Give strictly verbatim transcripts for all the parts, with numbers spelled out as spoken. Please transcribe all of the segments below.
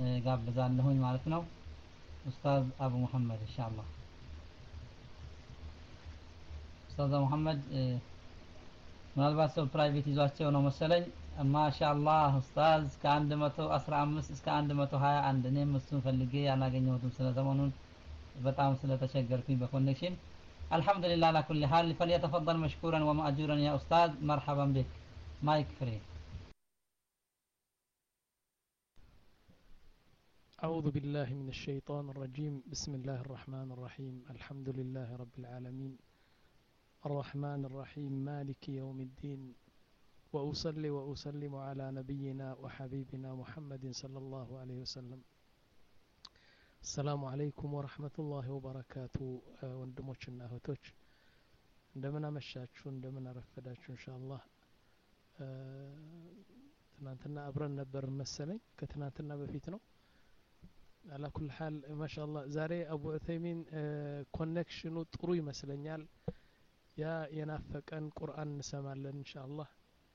ጋብዛለሁኝ ማለት ነው ኡስታዝ አቡ መሐመድ ኢንሻአላህ ኡስታዝ አቡ መሐመድ ምናልባት ሰው ፕራይቬት ይዟቸው ነው መሰለኝ ማሻአላህ ኡስታዝ ከ115 እስከ አንድ መቶ ሃያ አንድ እኔም እሱን ፈልጌ ያላገኘሁትም ስለሰሞኑን በጣም ስለተቸገርኩኝ በኮኔክሽን الحمد لله على كل حال فليتفضل مشكورا ومأجورا يا أستاذ مرحبا بك مايك فري أعوذ بالله من الشيطان الرجيم بسم الله الرحمن الرحيم الحمد لله رب العالمين الرحمن الرحيم مالك يوم الدين وأصلي وأسلم على نبينا وحبيبنا محمد صلى الله عليه وسلم السلام عليكم ورحمة الله وبركاته وندموشنا هوتوش عندما مشاتشو عندما رفداتشو إن شاء الله تنانتنا أبرن نبر مسلين كتنانتنا بفيتنو على كل حال ما شاء الله زاري أبو عثيمين كونكشنو طروي مسلنيال يا ينافق أن قرآن نسمعلن إن شاء الله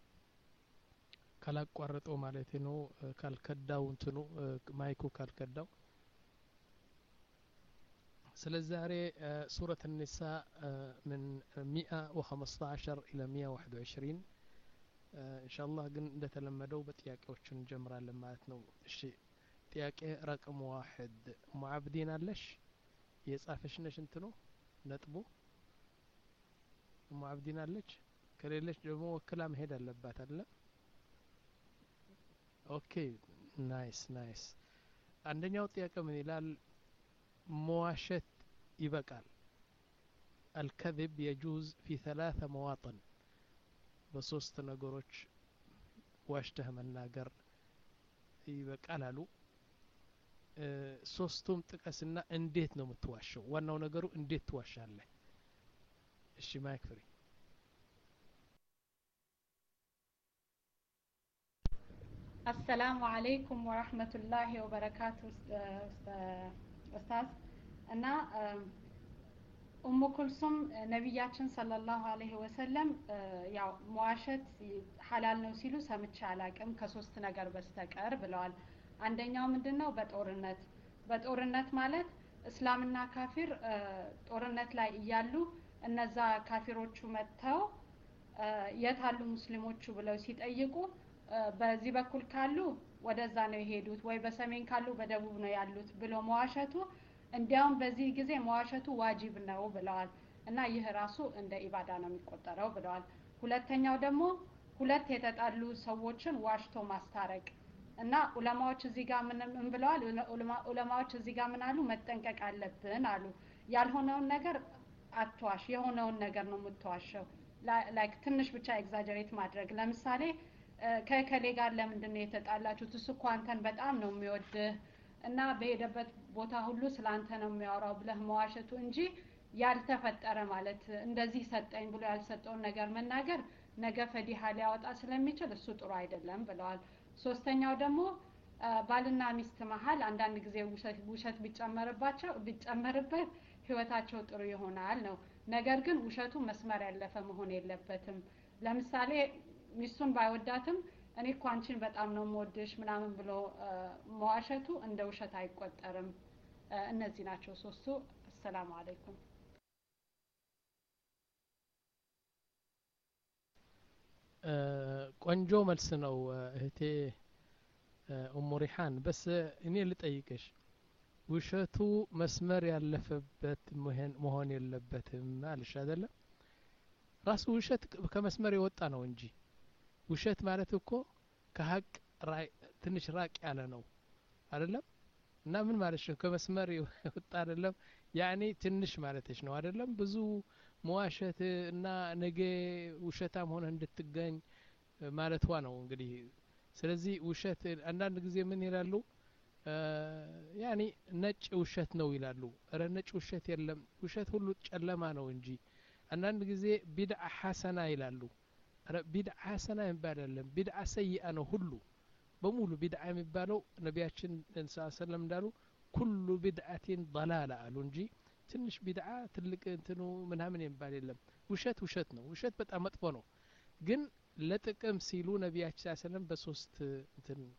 كلا قرطو مالتينو كالكداو انتنو مايكو كالكداو سلزاري سورة النساء من مئة وخمسة عشر إلى مئة وواحد وعشرين إن شاء الله قن نتلمدو بتياكوشن جمرا لما أتنو الشيء تياك رقم واحد معبدين لش يصافش نش انتنو نطبو معبدين لش كليلش دمو كلام هيدا لبات الله اوكي نايس نايس عندنا تياك من يلال مواشت يبقال الكذب يجوز في ثلاثة مواطن بصوص نقروش واشته من ناقر يبقال هلو ሶስቱም ጥቀስና እንዴት ነው የምትዋሸው ዋናው ነገሩ እንዴት ትዋሻለህ እሺ ማይክ ፍሪ السلام عليكم ورحمة الله وبركاته أستاذ أنا أم كلثوم نبياتنا صلى الله عليه وسلم ያው መዋሸት ሐላል ነው ሲሉ ሰምቼ አላቅም ከሶስት ነገር በስተቀር ብለዋል አንደኛው ምንድነው በጦርነት በጦርነት ማለት እስላምና ካፊር ጦርነት ላይ እያሉ እነዛ ካፊሮቹ መተው የታሉ ሙስሊሞቹ ብለው ሲጠይቁ በዚህ በኩል ካሉ ወደዛ ነው የሄዱት ወይ በሰሜን ካሉ በደቡብ ነው ያሉት ብሎ መዋሸቱ እንዲያውም በዚህ ጊዜ መዋሸቱ ዋጅብ ነው ብለዋል እና ይህ ራሱ እንደ ኢባዳ ነው የሚቆጠረው ብለዋል ሁለተኛው ደግሞ ሁለት የተጣሉ ሰዎችን ዋሽቶ ማስታረቅ እና ዑለማዎች እዚህ ጋር ምን ምን ብለዋል ዑለማዎች እዚህ ጋር ምን አሉ መጠንቀቅ አለብን አሉ ያልሆነውን ነገር አትዋሽ የሆነውን ነገር ነው የምትዋሸው ላይክ ትንሽ ብቻ ኤግዛጀሬት ማድረግ ለምሳሌ ከከሌ ጋር ለምንድን ነው የተጣላችሁት እሱ እኮ አንተን በጣም ነው የሚወድህ እና በሄደበት ቦታ ሁሉ ስላንተ ነው የሚያወራው ብለህ መዋሸቱ እንጂ ያልተፈጠረ ማለት እንደዚህ ሰጠኝ ብሎ ያልሰጠውን ነገር መናገር ነገ ፈዲሃ ሊያወጣ ስለሚችል እሱ ጥሩ አይደለም ብለዋል ሶስተኛው ደግሞ ባልና ሚስት መሃል አንዳንድ ጊዜ ውሸት ውሸት ቢጨመርባቸው ቢጨመርበት ህይወታቸው ጥሩ ይሆናል ነው ነገር ግን ውሸቱ መስመር ያለፈ መሆን የለበትም ለምሳሌ ሚስቱን ባይወዳትም እኔ እኮ አንቺን በጣም ነው የምወድሽ ምናምን ብሎ መዋሸቱ እንደ ውሸት አይቆጠርም እነዚህ ናቸው ሶስቱ ሰላም አለይኩም ቆንጆ መልስ ነው እህቴ ኡሙ ሪሃን በስ እኔ ልጠይቅሽ ውሸቱ መስመር ያለፈበት መሆን የለበትም አልሽ አይደለ ራሱ ውሸት ከመስመር የወጣ ነው እንጂ ውሸት ማለት እኮ ከሀቅ ትንሽ ራቅ ያለ ነው አይደለም እና ምን ማለት ነው ከመስመር የወጣ አይደለም ያኔ ትንሽ ማለትሽ ነው አይደለም ብዙ መዋሸት እና ነገ ውሸታም ሆነ እንድትገኝ ማለቷ ነው እንግዲህ ስለዚህ ውሸት አንዳንድ ጊዜ ምን ይላሉ ያኔ ነጭ ውሸት ነው ይላሉ እረ ነጭ ውሸት የለም ውሸት ሁሉ ጨለማ ነው እንጂ አንዳንድ ጊዜ ቢድዓ ሐሰና ይላሉ እረ ቢድዓ ሐሰና ይባላል ቢድዓ ሰይአ ነው ሁሉ በሙሉ ቢድዓ የሚባለው ነቢያችን ሰለላሁ ዐለይሂ ወሰለም እንዳሉ ኩሉ ቢድዓቲን ضላላ አሉ እንጂ ትንሽ ቢድዓ ትልቅ እንትኑ ምናምን የሚባል የለም ውሸት ውሸት ነው ውሸት በጣም መጥፎ ነው ግን ለጥቅም ሲሉ ነቢያችን ሰለላሁ ዐለይሂ ወሰለም በሶስት እንትን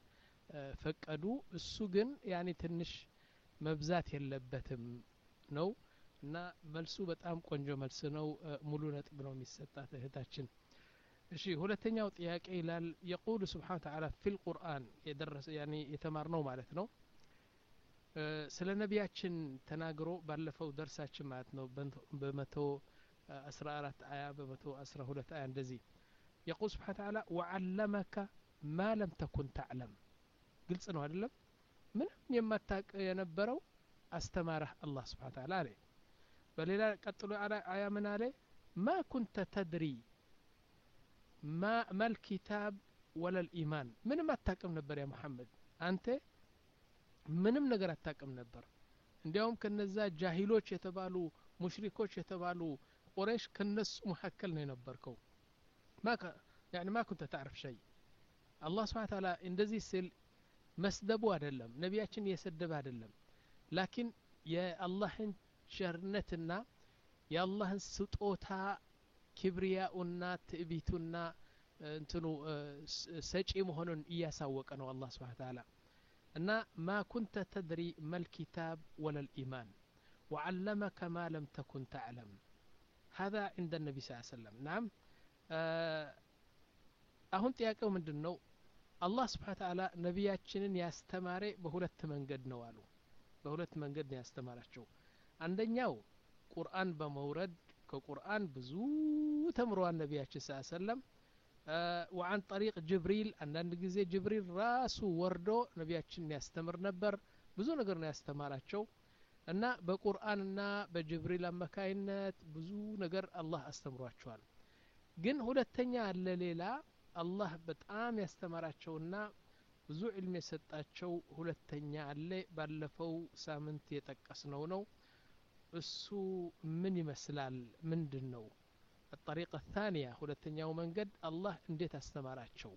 ፈቀዱ እሱ ግን ያኒ ትንሽ መብዛት የለበትም ነው እና መልሱ በጣም ቆንጆ መልስ ነው ሙሉ ነጥብ ነው የሚሰጣት እህታችን እሺ ሁለተኛው ጥያቄ ይላል يقول سبحانه وتعالى في القرآن የደረሰ ያኒ የተማርነው ማለት ነው ስለ ነቢያችን ተናግሮ ባለፈው ደርሳችን ማለት ነው በመቶ አስራ አራት አያ በመቶ አስራ ሁለት አያ እንደዚህ يقول سبحانه وتعالى وعلمك ما لم تكن تعلم ግልጽ ነው አይደለም ምንም የማታውቅ የነበረው አስተማረህ አላህ Subhanahu Wa Ta'ala አለ በሌላ ቀጥሎ አያ ምን አለ ما كنت تدري ما ما الكتاب ولا الإيمان ምንም አታውቅም ነበር ያ መሐመድ አንተ ምንም ነገር አታውቅም ነበር እንዲያውም ከነዛ ጃሂሎች የተባሉ ሙሽሪኮች የተባሉ ቁረይሽ ከነሱ መካከል ነው የነበርከው ما يعني ما كنت تعرف شيء الله سبحانه وتعالى እንደዚህ ሲል መስደቡ አይደለም ነቢያችን የሰደበ አይደለም ላኪን የአላህን ቸርነትና የአላህን ስጦታ ክብሪያኡና ትዕቢቱና እንትኑ ሰጪ መሆኑን እያሳወቀ ነው አላህ Subhanahu Wa Ta'ala እና ما كنت تدري ما الكتاب ولا الإيمان وعلمك ما لم تكن تعلم هذا عند النبي صلى الله عليه وسلم نعم አሁን ጥያቄው ምንድነው አላህ Subhanahu Wa Ta'ala ነቢያችንን ያስተማረ በሁለት መንገድ ነው አሉ በሁለት መንገድ ነው ያስተማራቸው አንደኛው ቁርአን በመውረድ ከቁርአን ብዙ ተምሯል ነቢያችን ሰለላሁ ዐለይሂ ወሰለም وعن طريق جبريل አንዳንድ ጊዜ ጅብሪል ራሱ ወርዶ ነቢያችንን ያስተምር ነበር ብዙ ነገር ነው ያስተማራቸው እና በቁርአንና በጅብሪል አማካይነት ብዙ ነገር አላህ አስተምሯቸዋል ግን ሁለተኛ አለ ሌላ አላህ በጣም ያስተማራቸውና ብዙ ዕልም የሰጣቸው ሁለተኛ አለ ባለፈው ሳምንት የጠቀስነው ነው እሱ ምን ይመስላል ምንድነው الطريقة الثانية ሁለተኛው መንገድ አላህ እንዴት አስተማራቸው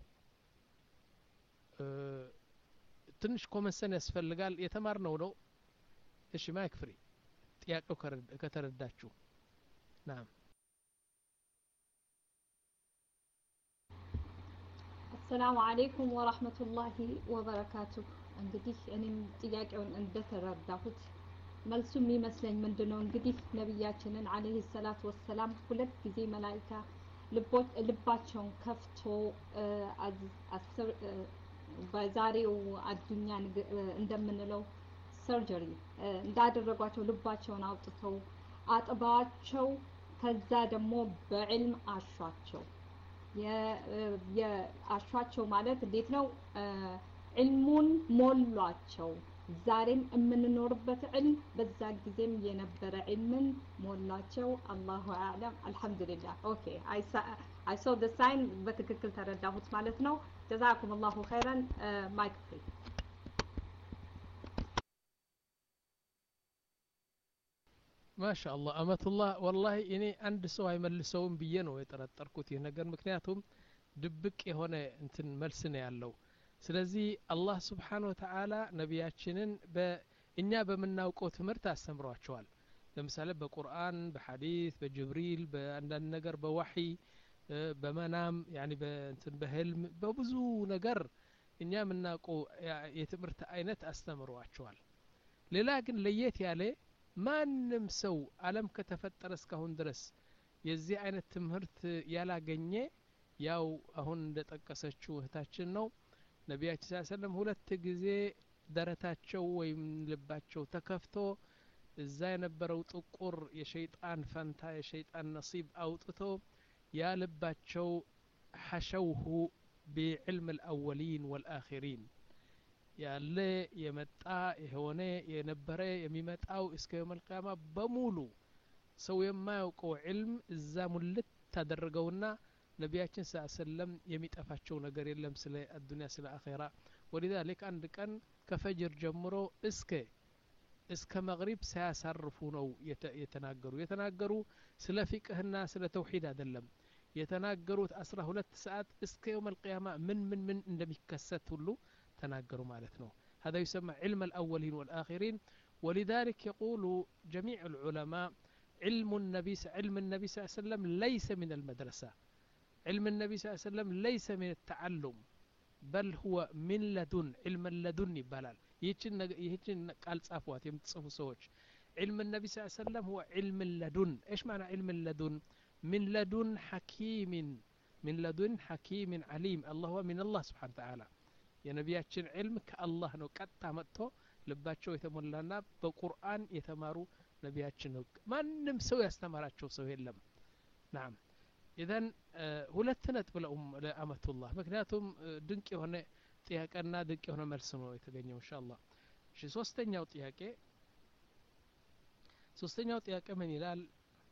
ትንሽ ኮመንሰን ያስፈልጋል የተማርነው ነው እሺ ማይክ ፍሪ ጥያቄው ከተረዳችሁ ናም السلام عليكم ورحمة الله وبركاته እንግዲህ እኔም ጥያቄውን እንደተረዳሁት መልሱ የሚመስለኝ ምንድነው እንግዲህ ነብያችንን አለይሂ ሰላቱ ወሰላም ሁለት ጊዜ መላእክታ ልባቸውን ከፍቶ አስር በዛሬው አዱኛ እንደምንለው ሰርጀሪ እንዳደረጓቸው ልባቸውን አውጥተው አጥባቸው ከዛ ደግሞ በዕልም አሿቸው የአሿቸው ማለት እንዴት ነው ዕልሙን ሞሏቸው ዛሬም የምንኖርበት ዕልም በዛ ጊዜም የነበረ ዕልምን ሞላቸው አላሁ አዕለም አልহামዱሊላህ ኦኬ አይ አይ ሶ ዘ ሳይን በትክክል ተረዳሁት ማለት ነው ጀዛኩም አላሁ ኸይራን ማይክ ፍሪ ማሻአላህ አመቱላህ ወላሂ እኔ አንድ ሰው አይመልሰውም ብዬ ነው የጠረጠርኩት ይሄ ነገር ምክንያቱም ድብቅ የሆነ እንትን መልስ ነው ያለው ስለዚህ አላህ Subhanahu Wa Ta'ala ነቢያችንን በእኛ በመናውቀው ትምህርት አስተምሯቸዋል ለምሳሌ በቁርአን በሐዲስ በጅብሪል በአንዳንድ ነገር በወህይ በመናም ያኒ በእንትን በህልም በብዙ ነገር እኛ የምናውቀው የትምህርት አይነት አስተምሯቸዋል ሌላ ግን ለየት ያለ ማንም ሰው ዓለም ከተፈጠረ እስካሁን ድረስ የዚህ አይነት ትምህርት ያላገኘ ያው አሁን እንደጠቀሰችው እህታችን ነው ነቢያችን ሰለላሁ ዐለይሂ ወሰለም ሁለት ጊዜ ደረታቸው ወይም ልባቸው ተከፍቶ እዛ የነበረው ጥቁር የሸይጣን ፈንታ የሸይጣን ነሲብ አውጥቶ ያ ልባቸው ሐሸውሁ بعلم الأولين والآخرين ያለ የመጣ የሆነ የነበረ የሚመጣው እስከ يوم القيامة በሙሉ ሰው የማያውቀው علم እዛ ሙልት ታደረገውና ነቢያችን ሰለላሁ ዐለይሂ ወሰለም የሚጠፋቸው ነገር የለም ስለ አዱንያ ስለ አኺራ ወለذلك አንድ ቀን ከፈጅር ጀምሮ እስከ እስከ መግሪብ ሳያሳርፉ ነው የተናገሩ የተናገሩ ስለ ፍቅህና ስለ ተውሂድ አይደለም የተናገሩት አስራ ሁለት ሰዓት እስከ يوم القيامة ምን ምን ምን እንደሚከሰት ሁሉ تناقروا مالتنا هذا يسمى علم الأولين والآخرين ولذلك يقول جميع العلماء علم النبي علم النبي صلى الله عليه وسلم ليس من المدرسة علم النبي صلى الله عليه وسلم ليس من التعلم بل هو من لدن علم اللدن يبالال يهችን ይህችን ቃል ጻፏት የምትጽፉ ሰዎች علم النبي صلى الله عليه وسلم هو علم اللدن ايش معنى علم اللدن من لدن حكيم من لدن حكيم عليم الله هو من الله سبحانه وتعالى የነቢያችን علم ከአላህ ነው ቀጥታ መጥቶ ልባቸው የተሞላና በቁርአን የተማሩ ነቢያችን ነው ማንም ሰው ያስተማራቸው ሰው የለም نعم ኢዘን ሁለት ነጥብ ለኡም ለአመቱላህ ምክንያቱም ድንቅ የሆነ ጥያቄና ድንቅ የሆነ መልስ ነው የተገኘው ኢንሻአላህ እሺ ሶስተኛው ጥያቄ ሶስተኛው ጥያቄ ምን ይላል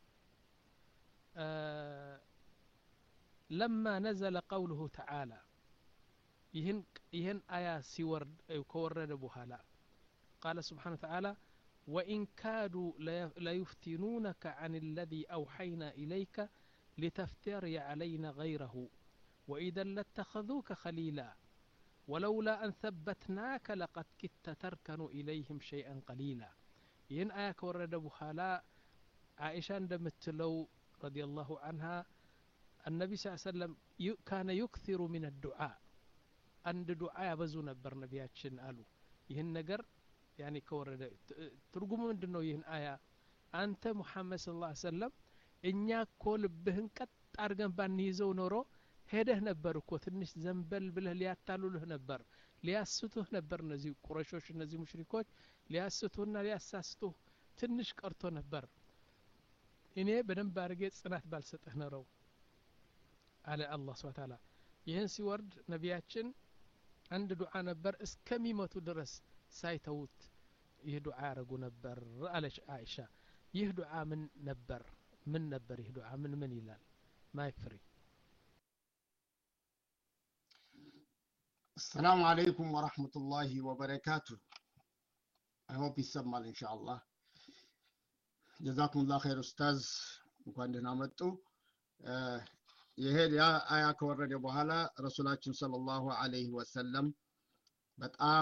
لما نزل قوله تعالى ይህን ይህን አያ ሲወርድ ከወረደ በኋላ قال سبحانه وتعالى وإن كادوا ليفتنونك عن الذي أوحينا إليك لتفتري علينا غيره وإذا لاتخذوك خليلا ولولا أن ثبتناك لقد كدت تركن إليهم شيئا قليلا ين آية كورد بخالا عائشة دمتلو رضي الله عنها النبي صلى الله عليه وسلم كان يكثر من الدعاء عند دعاء بزو نبر نبياتشن قالوا يهن نجر يعني كورد ترجمه من دنو يهن آية أنت محمد صلى الله عليه وسلم እኛ እኮ ልብህን ቀጥ አድርገን ባንይዘው ኖሮ ሄደህ ነበር እኮ ትንሽ ዘንበል ብለህ ሊያታሉልህ ነበር ሊያስቱህ ነበር እነዚህ ቁረሾች እነዚህ ሙሽሪኮች ሊያስቱህና ሊያሳስቱህ ትንሽ ቀርቶ ነበር እኔ በደንብ አድርጌ ጽናት ባልሰጠህ ነው አለ አላህ Subhanahu Wa Ta'ala ይህን ሲወርድ ነቢያችን አንድ ዱዓ ነበር እስከሚመቱ ድረስ ሳይተውት ይህ ዱዓ ያረጉ ነበር አለች አይሻ ይህ ዱዓ ምን ነበር من نبر يدعى من من يلال ما يكفري السلام عليكم ورحمة الله وبركاته I hope يسمى إن شاء الله جزاكم الله خير أستاذ وكان دنا متو يهد يا آية كورد بحالا رسولاتنا صلى الله عليه وسلم بتقام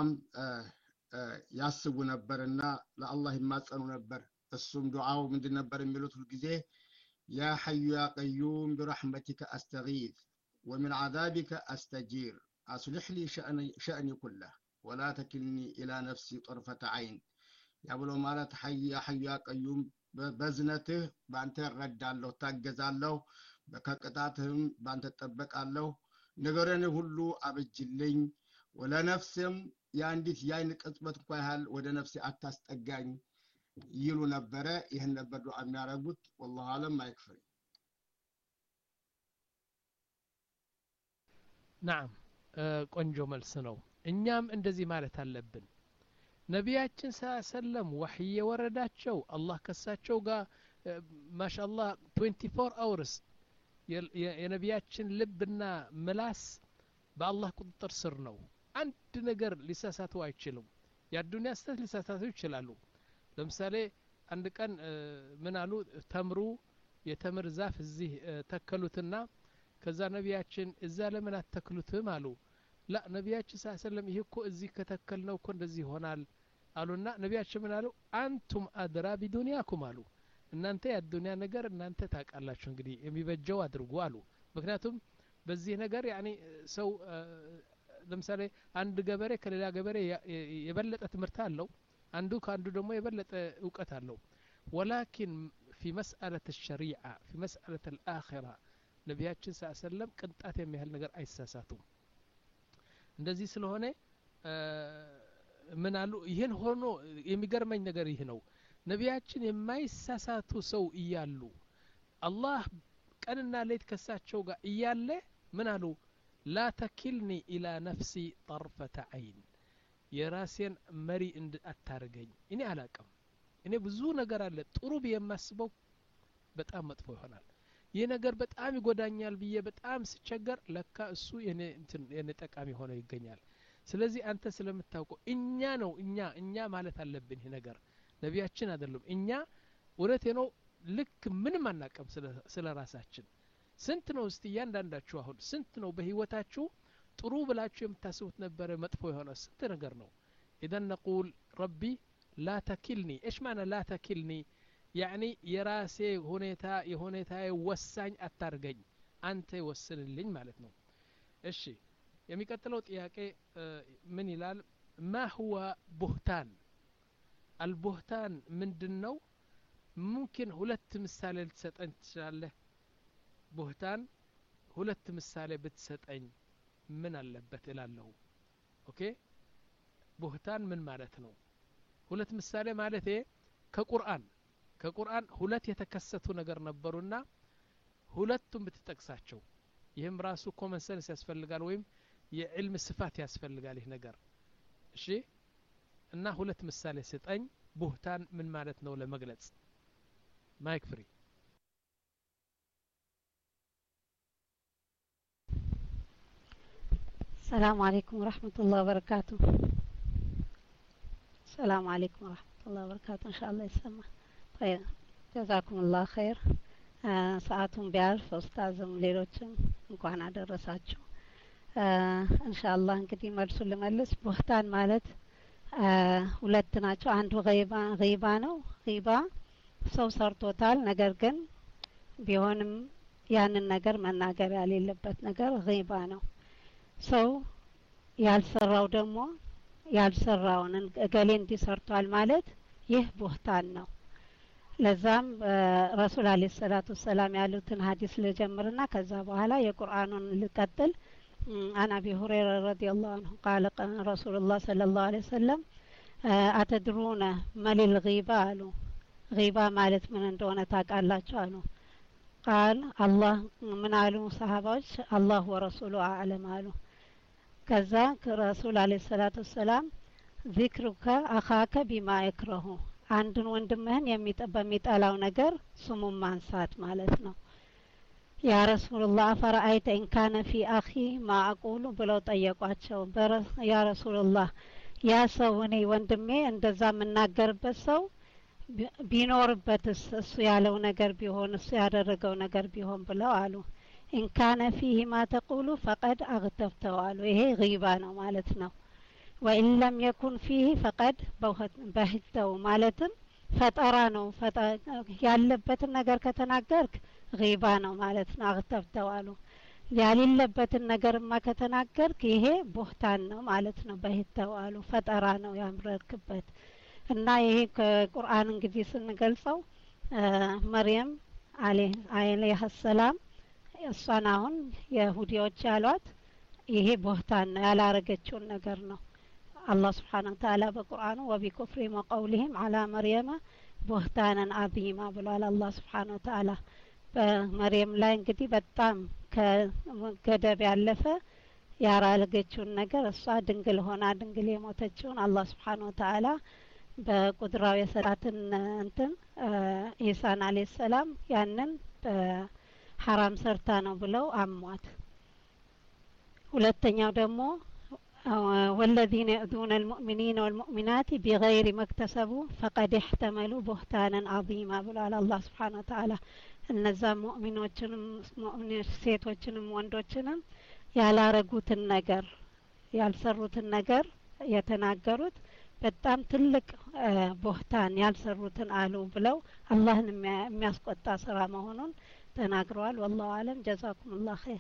ياسبو نبرنا لا الله ما تسألوا نبر السم دعاء من دي نبر الملوت الجزيه يا حي يا قيوم برحمتك أستغيث ومن عذابك أستجير أصلح لي شأني, شأني كله ولا تكلني إلى نفسي طرفة عين يا بلو مالت حي يا حي يا قيوم بزنته بانت رد الله تاجز الله بكقطاتهم بانت تطبق الله ነገረን ሁሉ አበጅልኝ ولا نفسم ያንዲት ያይን ቅጽበት እንኳን ያህል ወደ ነፍሴ አታስጠጋኝ ይሉ ነበረ ይሄን ነበር ዱዓ የሚያረጉት والله አለም ማይክፈሪ نعم ቆንጆ መልስ ነው እኛም እንደዚህ ማለት አለብን ነቢያችን ሰለላሁ ወህይ የወረዳቸው አላህ ከሳቸው ጋር ማሻአላህ twenty-four hours የነቢያችን ልብና ምላስ በአላህ ቁጥጥር ስር ነው አንድ ነገር ሊሳሳቱ አይችሉም ያዱንያ ስተት ሊሳሳቱ ይችላሉ ለምሳሌ አንድ ቀን ምን አሉ ተምሩ የተምር ዛፍ እዚህ ተከሉትና ከዛ ነቢያችን እዛ ለምን አተክሉትም አሉ لا ነቢያችን ሰለላሁ ይሄ እኮ እዚህ ከተከልነው እኮ እንደዚህ ይሆናል አሉና ነቢያችን ምን አሉ አንቱም አድራ ቢዱንያኩም አሉ እናንተ ያዱንያ ነገር እናንተ ታቃላችሁ እንግዲህ የሚበጀው አድርጉ አሉ ምክንያቱም በዚህ ነገር ያኒ ሰው ለምሳሌ አንድ ገበሬ ከሌላ ገበሬ የበለጠ ትምህርት አለው አንዱ ካንዱ ደግሞ የበለጠ ዕውቀት አለው ولكن في مسألة الشريعة في مسألة الآخرة ነቢያችን ሰለላሁ ቅንጣት የሚያህል ነገር አይሳሳቱም እንደዚህ ስለሆነ ምን አሉ ይሄን ሆኖ የሚገርመኝ ነገር ይሄ ነው ነቢያችን የማይሳሳቱ ሰው እያሉ አላህ ቀንና ሌት ከሳቸው ጋር እያለ ምን አሉ لا تكلني إلى نفسي طرفة عين የራሴን መሪ እንድ አታርገኝ እኔ አላቀም እኔ ብዙ ነገር አለ ጥሩ በየማስበው በጣም መጥፎ ይሆናል ይሄ ነገር በጣም ይጎዳኛል ብዬ በጣም ስቸገር ለካ እሱ የኔ እንትን የኔ ጠቃሚ ሆኖ ይገኛል ስለዚህ አንተ ስለምታውቀው እኛ ነው እኛ እኛ ማለት አለብን ይሄ ነገር ነቢያችን አይደሉም እኛ ወረቴ ነው ልክ ምንም አናቀም ስለ ራሳችን ስንት ነው እስቲ ያንዳንዳችሁ አሁን ስንት ነው በህይወታችሁ ጥሩ ብላችሁ የምታስቡት ነበር መጥፎ የሆነ ስንት ነገር ነው اذا نقول ربي لا تكلني ايش معنى لا تكلني يعني የራሴ ሁኔታ የሁኔታ ወሳኝ አታርገኝ አንተ ይወስንልኝ ማለት ነው እሺ የሚቀጥለው ጥያቄ ምን ይላል ما هو بهتان البهتان ምንድነው ممكن ሁለት ምሳሌ ልትሰጠኝ ትችላለህ بهتان ሁለት ምሳሌ ብትሰጠኝ ምን አለበት እላለሁ ኦኬ بهتان ምን ማለት ነው ሁለት ምሳሌ ማለት ከቁርአን ከቁርአን ሁለት የተከሰቱ ነገር ነበሩና ሁለቱም ብትጠቅሳቸው ይህም ራሱ ኮመን ሰንስ ያስፈልጋል ወይም የዕልም ስፋት ያስፈልጋል ይህ ነገር እሺ እና ሁለት ምሳሌ ስጠኝ ቡህታን ምን ማለት ነው ለመግለጽ ማይክ ፍሪ السلام عليكم ورحمة الله وبركاته السلام عليكم ورحمة الله وبركاته إن شاء الله يسمع طيب جزاكم الله خير ሰዓቱን ቢያልፍ ኡስታዝም ሌሎችም እንኳን አደረሳችሁ ኢንሻአላህ እንግዲህ መልሱን ልመልስ ቡህታን ማለት ሁለት ናቸው አንዱ ገይባ ገይባ ነው ገይባ ሰው ሰርቶታል ነገር ግን ቢሆንም ያንን ነገር መናገር ያሌለበት ነገር ገይባ ነው ሰው ያልሰራው ደግሞ ያልሰራውን እገሌ እንዲሰርቷል ማለት ይህ ቡህታን ነው ለዛም ረሱል አለይሂ ሰላቱ ሰላም ያሉትን ሐዲስ ለጀምርና ከዛ በኋላ የቁርአኑን ልቀጥል አን አቢ ሁረይራ ረዲየላሁ ዐንሁ قال رسول الله صلى الله عليه وسلم አተድሩነ መሊል ገይባ አሉ ገይባ ማለት ምን እንደሆነ ታውቃላችሁ አሉ قال الله ምን አሉ ሰሃባዎች አላህ ወረሱሉ አዕለም አሉ ከዛ ረሱል አለይሂ ሰላቱ ሰላም ዚክሩከ አኻከ ቢማ ይክረሁ አንድን ወንድምህን የሚጠላው ነገር ስሙን ማንሳት ማለት ነው ያ ረሱላህ ፈራአይተ ኢን ካነ ፊ አኺ ማ አቁሉ ብለው ጠየቋቸው ያ ረሱላህ ያ ሰው እኔ ወንድሜ እንደዛ የምናገርበት ሰው ቢኖርበትስ እሱ ያለው ነገር ቢሆን እሱ ያደረገው ነገር ቢሆን ብለው አሉ ኢን ካነ ፊሂ ማ ተቁሉ ፈቀድ አግተፍተው አሉ ይሄ ገይባ ነው ማለት ነው وإن لم يكن فيه فقد بهتው ማለትም ፈጠራ ነው ያለበትን ነገር ከተናገርክ ገይባ ነው ማለት ነው አግተፍተው አሉ ያሌለበትን ነገርማ ከተናገርክ ይሄ ቡህታን ነው ማለት ነው በህተው አሉ ፈጠራ ነው ያምረክበት እና ይሄ ከቁርአን እንግዲህ ስንገልጸው መርየም አለይሃ ሰላም እሷን አሁን የይሁዲዎች ያሏት ይሄ ቡህታን ነው ያላረገችውን ነገር ነው الله سبحانه وتعالى بقرآنه وبكفرهم وقولهم على مريم بهتانا عظيما بلال الله سبحانه وتعالى በመርየም ላይ እንግዲህ በጣም ከገደብ ያለፈ ያራለገችውን ነገር እሷ ድንግል ሆና ድንግል የሞተችውን አላህ Subhanahu Wa Ta'ala በቁድራው የሰጣትን እንትን ኢሳን አለይሂ ሰላም ያንን ሐራም ሰርታ ነው ብለው አሟት ሁለተኛው ደግሞ والذين يؤذون المؤمنين والمؤمنات بغير ما اكتسبوا فقد احتملوا بهتانا عظيما بلال الله سبحانه وتعالى እነዛ ሙእሚኖችንም ሙእሚኖች ሴቶችንም ወንዶችንም ያላረጉትን ነገር ያልሰሩትን ነገር የተናገሩት በጣም ትልቅ ቡህታን ያልሰሩትን አሉ ብለው አላህን የሚያስቆጣ ስራ መሆኑን ተናግረዋል والله اعلم جزاكم الله خير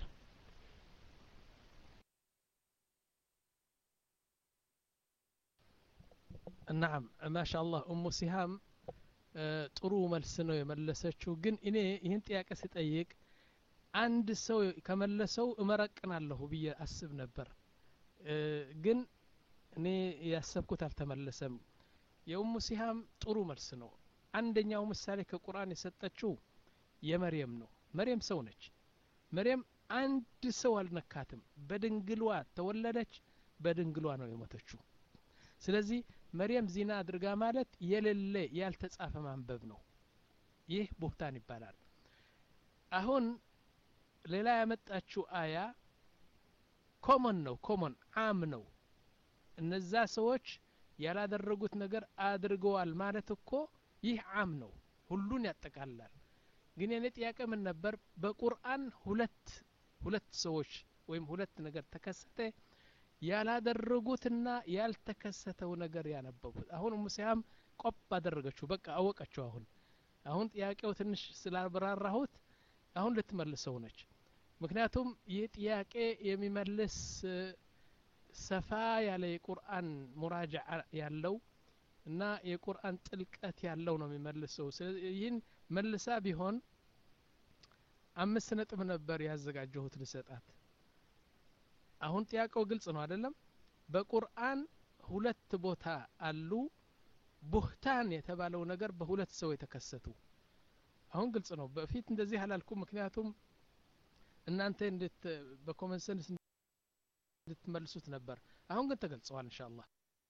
نعم ما شاء الله ام سهام ጥሩ መልስ ነው የመለሰችው ግን እኔ ይህን ጥያቄ ስጠይቅ አንድ ሰው ከመለሰው እመረቅናለሁ ብዬ አስብ ነበር ግን እኔ ያሰብኩት አልተመለሰም የኡሙ ሲሃም ጥሩ መልስ ነው አንደኛው ምሳሌ ከቁርአን የሰጠችው የመርየም ነው መርየም ሰው ነች መርየም አንድ ሰው አልነካትም በድንግሏ ተወለደች በድንግሏ ነው የሞተችው ስለዚህ መርየም ዚና አድርጋ ማለት የሌለ ያልተጻፈ ማንበብ ነው ይህ ቡህታን ይባላል አሁን ሌላ ያመጣችው አያ ኮመን ነው ኮመን አም ነው እነዛ ሰዎች ያላደረጉት ነገር አድርገዋል ማለት እኮ ይህ አም ነው ሁሉን ያጠቃልላል ግን የኔ ጥያቄ ምን ነበር በቁርአን ሁለት ሁለት ሰዎች ወይም ሁለት ነገር ተከሰተ ያላደረጉትና ያልተከሰተው ነገር ያነበቡት አሁን ሙሲያም ቆብ አደረገችው በቃ አወቀችው አሁን አሁን ጥያቄው ትንሽ ስላብራራሁት አሁን ልትመልሰው ነች ምክንያቱም ይህ ጥያቄ የሚመልስ ሰፋ ያለ የቁርአን ሙራጃዓ ያለው እና የቁርአን ጥልቀት ያለው ነው የሚመልሰው። ስለዚህ ይህን መልሳ ቢሆን አምስት ነጥብ ነበር ያዘጋጀሁት ልሰጣት። አሁን ጥያቄው ግልጽ ነው አይደለም? በቁርአን ሁለት ቦታ አሉ ቡህታን የተባለው ነገር በሁለት ሰው የተከሰቱ። አሁን ግልጽ ነው። በፊት እንደዚህ አላልኩም፣ ምክንያቱም እናንተ እንዴት በኮመን ሴንስ እንድትመልሱት ነበር። አሁን ግን ተገልጸዋል ኢንሻአላህ።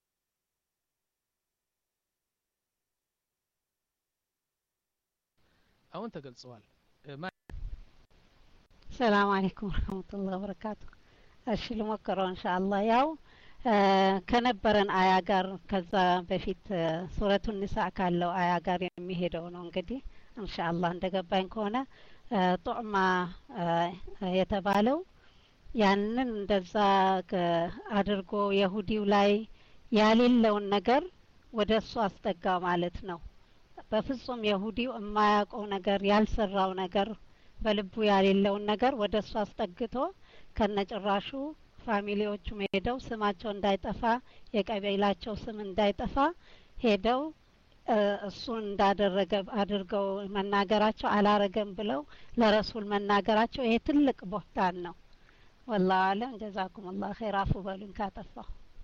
አሁን ተገልጸዋል። ሰላም አለይኩም ወራህመቱላሂ ወበረካቱ። እሺ ልሞክረው ኢንሻአላህ። ያው ከነበረን አያ ጋር ከዛ በፊት ሱረቱ ኒሳ ካለው አያ ጋር የሚሄደው ነው እንግዲህ ኢንሻአላህ እንደገባኝ ከሆነ ጡዕማ የተባለው ያንን እንደዛ አድርጎ የሁዲው ላይ ያሌለውን ነገር ወደ እሱ አስጠጋ ማለት ነው። በፍጹም የሁዲው የማያውቀው ነገር ያልሰራው ነገር በልቡ ያሌለውን ነገር ወደ እሱ አስጠግቶ ከነጭራሹ ፋሚሊዎቹ ሄደው ስማቸው እንዳይጠፋ የቀቢላቸው ስም እንዳይጠፋ ሄደው እሱ እንዳደረገ አድርገው መናገራቸው አላረገም ብለው ለረሱል መናገራቸው ይሄ ትልቅ ቦታን ነው። والله أعلم جزاكم الله خير عفو بلون كاتفه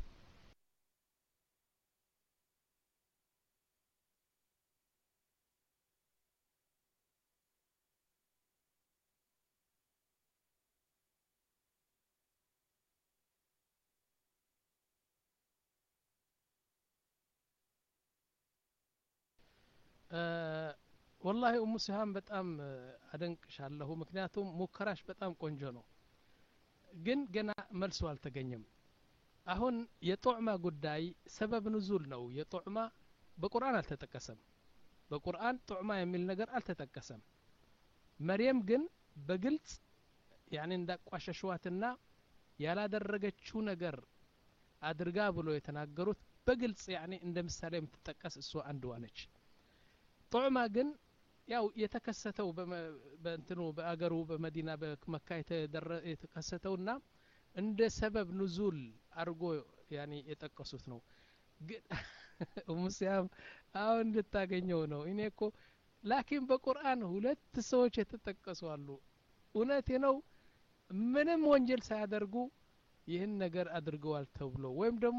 والله ام سهام በጣም አደንቅሻለሁ ምክንያቱም ሙከራሽ በጣም ቆንጆ ነው ግን ገና መልሶ አልተገኘም አሁን የጦዕማ ጉዳይ ሰበብ ንዙል ነው የጦዕማ በቁርአን አልተጠቀሰም በቁርአን ጦዕማ የሚል ነገር አልተጠቀሰም መርየም ግን በግልጽ ያኔ እንዳቋሸሽዋትና ያላደረገችው ነገር አድርጋ ብሎ የተናገሩት በግልጽ ያኔ እንደ ምሳሌ የምትጠቀስ እሱ አንዷ ነች ጦዕማ ግን ያው የተከሰተው በእንትኑ በአገሩ በመዲና በመካ የተከሰተውና እንደ ሰበብ ንዙል አርጎ ያኒ የጠቀሱት ነው ግን ሙስያም አሁን እንድታገኘው ነው እኔ እኮ ላኪን በቁርአን ሁለት ሰዎች የተጠቀሱ አሉ እውነቴ ነው ምንም ወንጀል ሳያደርጉ ይህን ነገር አድርገዋል ተብሎ ወይም ደግሞ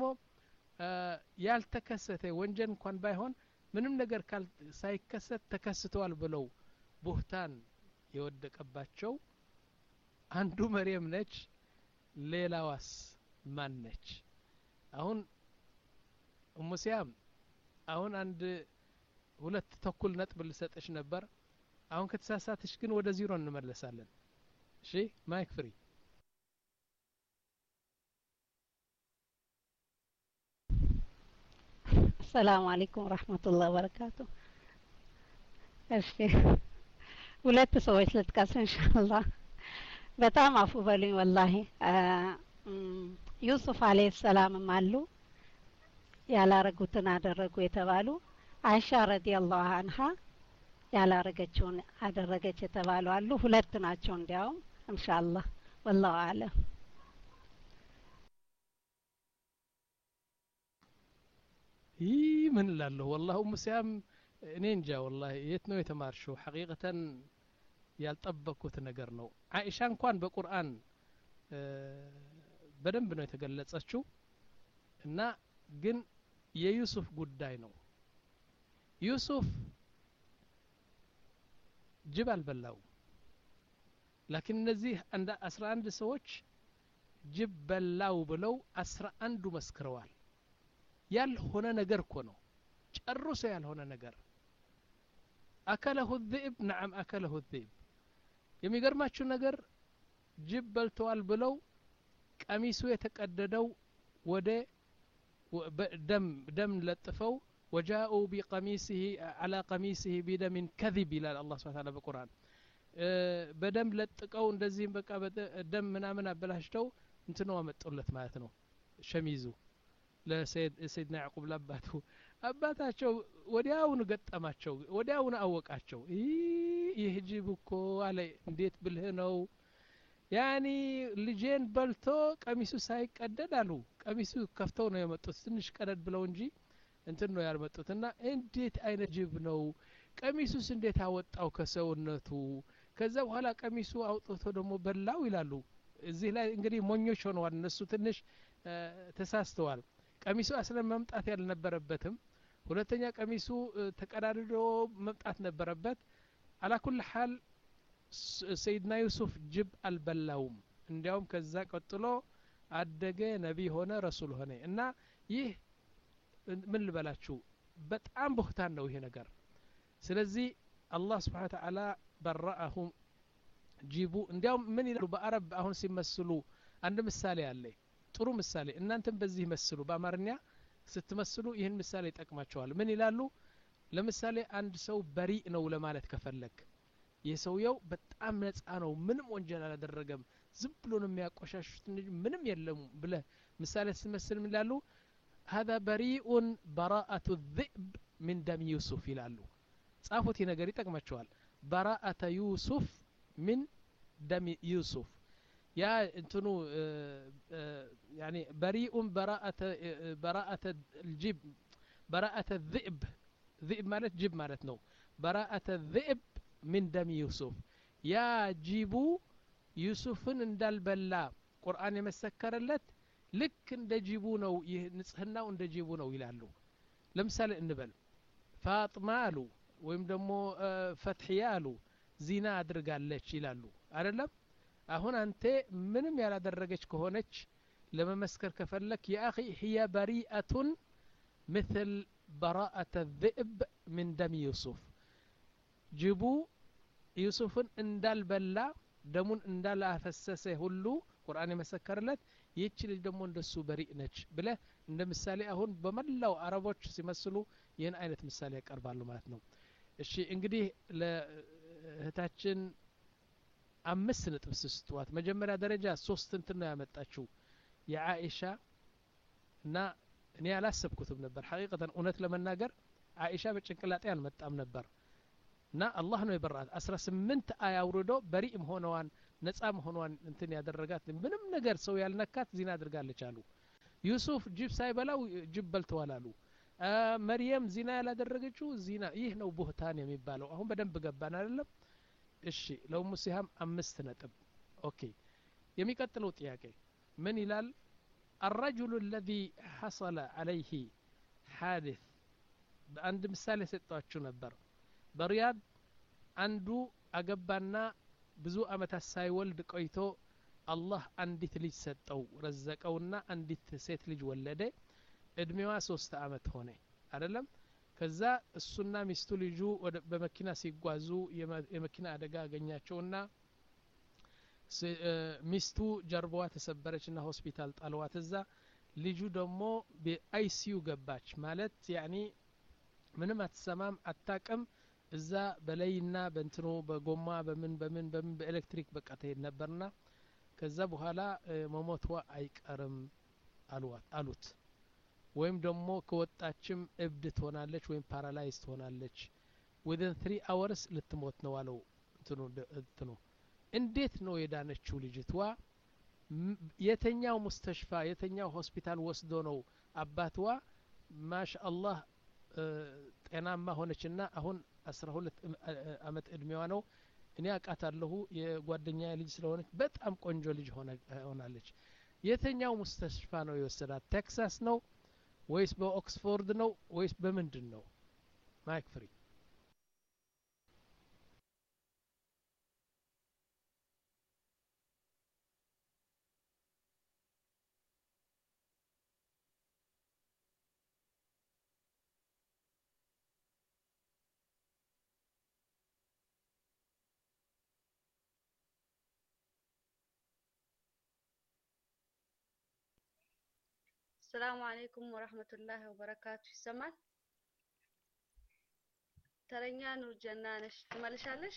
ያልተከሰተ ወንጀል እንኳን ባይሆን ምንም ነገር ሳይከሰት ተከስተዋል ብለው ቡህታን የወደቀባቸው አንዱ መርየም ነች ሌላዋስ ማን ነች አሁን ሙስያም አሁን አንድ ሁለት ተኩል ነጥብ ልሰጥሽ ነበር አሁን ከተሳሳትሽ ግን ወደ ዜሮ እንመለሳለን እሺ ማይክ ፍሪ السلام عليكم ورحمة الله وبركاته እሺ ሁለት ሰዎች ልጥቀስ ኢንሻአላህ በጣም አፉ በሉኝ ወላሂ ዩሱፍ አለይሂ ሰላም አሉ ያላረጉትን አደረጉ የተባሉ አይሻ ረዲየላሁ ዐንሃ ያላረገችውን አደረገች የተባሉ አሉ ሁለት ናቸው እንዲያውም ኢንሻአላህ والله اعلم ይህ ምን ላለሁ والله ሙስያም እኔ እንጃ والله የት ነው የተማርሽው ሐቂቀተን ያልጠበቁት ነገር ነው አይሻ እንኳን በቁርአን በደንብ ነው የተገለጸችው እና ግን የዩሱፍ ጉዳይ ነው ዩሱፍ ጅብ አልበላው ላኪን እነዚህ አንድ አስራ አንድ ሰዎች ጅብ በላው ብለው አስራ አንዱ መስክረዋል ያልሆነ ነገር እኮ ነው ጨርሶ ያልሆነ ነገር አከለሁ الذئب نعم አከለሁ الذئب የሚገርማችሁ ነገር ጅብ በልተዋል ብለው ቀሚሱ የተቀደደው ወደ ደም ደም ለጥፈው وجاءوا بقميصه على قميصه بدم كذب الى الله سبحانه وتعالى በቁርአን በደም ለጥቀው እንደዚህም በቃ ደም ምናምን አበላሽተው እንትነው አመጡለት ማለት ነው ሸሚዙ ለሰይድ ሰይድና ያዕቁብ ለአባቱ አባታቸው ወዲያውኑ ገጠማቸው ወዲያውኑ አወቃቸው ይህ ጅብ እኮ አለ እንዴት ብልህ ነው ያኒ ልጄን በልቶ ቀሚሱ ሳይቀደድ አሉ ቀሚሱ ከፍተው ነው የመጡት ትንሽ ቀደድ ብለው እንጂ እንትን ነው ያልመጡትና እንዴት አይነት ጅብ ነው ቀሚሱስ እንዴት አወጣው ከሰውነቱ ከዛ በኋላ ቀሚሱ አውጥቶ ደግሞ በላው ይላሉ እዚህ ላይ እንግዲህ ሞኞች ሆነዋል እነሱ ትንሽ ተሳስተዋል ቀሚሱ አስለን መምጣት ያልነበረበትም ሁለተኛ ቀሚሱ ተቀዳድዶ መምጣት ነበረበት على كل حال سيدنا يوسف جب البلاوم እንዲያውም ከዛ ቀጥሎ አደገ ነብይ ሆነ ረሱል ሆነ እና ይህ ምን ልበላችሁ በጣም ቦህታን ነው ይሄ ነገር ስለዚህ አላህ Subhanahu Wa Ta'ala በራአሁም ጂቡ እንዲያውም ምን ይላሉ በአረብ አሁን ሲመስሉ አንድ ምሳሌ አለ ጥሩ ምሳሌ እናንተም በዚህ መስሉ በአማርኛ ስትመስሉ ይህን ምሳሌ ይጠቅማቸዋል ምን ይላሉ ለምሳሌ አንድ ሰው በሪ ነው ለማለት ከፈለክ የሰውየው በጣም ነፃ ነው ምንም ወንጀል አላደረገም ዝም ብሎ ነው የሚያቆሻሹት ምንም የለም ብለ ምሳሌ ስትመስል ምን ይላሉ هذا بريء براءة الذئب من دم يوسف ይላሉ ጻፉት ነገር ይጠቅማቸዋል براءة يوسف من دم يوسف يا انتنو يعني بريء براءة براءة الجب براءة الذئب ذئب مالت جب مالت نو براءة الذئب من دم يوسف يا جيبو يوسف اندال بلا قرآن يمسكر لت لك اند جيبو نو نصحنا اند جيبو نو يلالو لمثال انبل فاطمة له ويم دمو فتحية له زينة أدرقالش يلالو አይደለም አሁን አንተ ምንም ያላደረገች ከሆነች ለመመስከር ከፈለክ يا اخي هي بريئة مثل براءة الذئب من دم يوسف جيبو يوسف اندال بلا دمون اندال افسسه ሁሉ ቁርአን የመሰከረለት ይህች ልጅ ደግሞ እንደሱ በሪእ ነች ብለ እንደ ምሳሌ አሁን በመላው አረቦች ሲመስሉ ይህን አይነት ምሳሌ ያቀርባሉ ማለት ነው እሺ እንግዲህ ለእህታችን አምስት ነጥብ ስስቷት መጀመሪያ ደረጃ ሶስት እንትን ነው ያመጣችው የአኢሻ እና እኔ አላሰብኩትም ነበር ሐቂቀተን እውነት ለመናገር አኢሻ በጭንቅላጤ አልመጣም ነበር እና አላህ ነው የበራት አስራ ስምንት አያ አውርዶ በሪእ መሆኗን ነፃ መሆኗን እንትን ያደረጋት ምንም ነገር ሰው ያልነካት ዚና አድርጋለች አሉ ዩሱፍ ጅብ ሳይበላው ጅብ በልተዋል አሉ መርየም ዚና ያላደረገችው ዚና ይህ ነው ቡህታን የሚባለው አሁን በደንብ ገባን አይደለም እሺ ለኡሙ ሲሃም አምስት ነጥብ ኦኬ የሚቀጥለው ጥያቄ ምን ይላል الرجل الذي حصل عليه حادث በአንድ ምሳሌ ሰጣችሁ ነበር በሪያድ አንዱ አገባና ብዙ አመታት ሳይወልድ ቆይቶ አላህ አንዲት ልጅ ሰጠው ረዘቀውና አንዲት ሴት ልጅ ወለደ እድሜዋ ሶስት አመት ሆነ አይደለም ከዛ እሱና ሚስቱ ልጁ በመኪና ሲጓዙ የመኪና አደጋ አገኛቸውና ሚስቱ ጀርባዋ ተሰበረችና ሆስፒታል ጣልዋት እዛ ልጁ ደግሞ በአይሲዩ ገባች ማለት ያኒ ምንም አትሰማም አታቀም እዛ በላይና በእንትኑ በጎማ በምን በምን በምን በኤሌክትሪክ በቃ ተሄድ ነበርና ከዛ በኋላ መሞቷ አይቀርም አሉት አሉት ወይም ደግሞ ከወጣችም እብድ ትሆናለች ወይም ፓራላይዝ ትሆናለች within three hours ልትሞት ነው አለው እንትኑ እንትኑ እንዴት ነው የዳነችው ልጅቷ የተኛው ሙስተሽፋ የተኛው ሆስፒታል ወስዶ ነው አባቷ ማሻአላህ ጤናማ ሆነችና አሁን አስራ ሁለት አመት እድሜዋ ነው እኔ አቃታለሁ የጓደኛ ልጅ ስለሆነች በጣም ቆንጆ ልጅ ሆናለች የተኛው ሙስተሽፋ ነው የወሰዳት ቴክሳስ ነው ወይስ በኦክስፎርድ ነው ወይስ በምንድን ነው ማይክ ፍሪ السلام عليكم ورحمة الله وبركاته سمع ترنيا نور جنانش تملشالش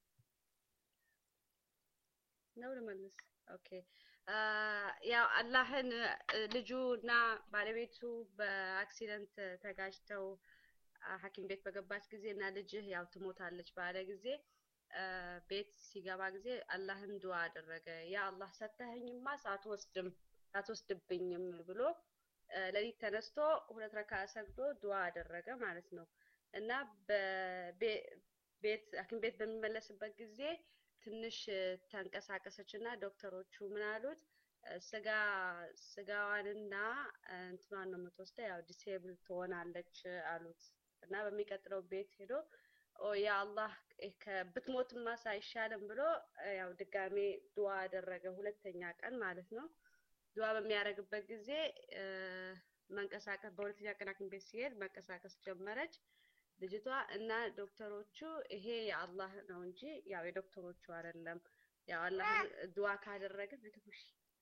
نور ملس اوكي يا اللهن ልጁና ባለቤቱ በአክሲደንት ተጋጭተው ሐኪም ቤት በገባች ጊዜና ልጅህ ያው ትሞታለች ባለ ጊዜ ቤት ሲገባ ጊዜ አላህን ዱዓ አደረገ። ያ አላህ ሰተኸኝማ ሳትወስድም ሳትወስድብኝም ብሎ ለሊት ተነስቶ ሁለት ረካ ሰግዶ ዱዓ አደረገ ማለት ነው። እና በቤት ሐኪም ቤት በሚመለስበት ጊዜ ትንሽ ተንቀሳቀሰችና ዶክተሮቹ ምን አሉት? ስጋ ስጋዋንና እንትኗን ነው የምትወስደው፣ ያው ዲሴብል ትሆናለች አሉት። እና በሚቀጥለው ቤት ሄዶ ኦ ያ አላህ ከብትሞትማ ሳይሻልም ብሎ ያው ድጋሜ ዱዓ አደረገ፣ ሁለተኛ ቀን ማለት ነው። ዱዓ በሚያደርግበት ጊዜ መንቀሳቀስ በሁለተኛ ቀን ሐኪም ቤት ሲሄድ መንቀሳቀስ ጀመረች ልጅቷ። እና ዶክተሮቹ ይሄ የአላህ ነው እንጂ ያው የዶክተሮቹ አይደለም፣ ያው አላህ ዱዓ ካደረገ በትኩሽ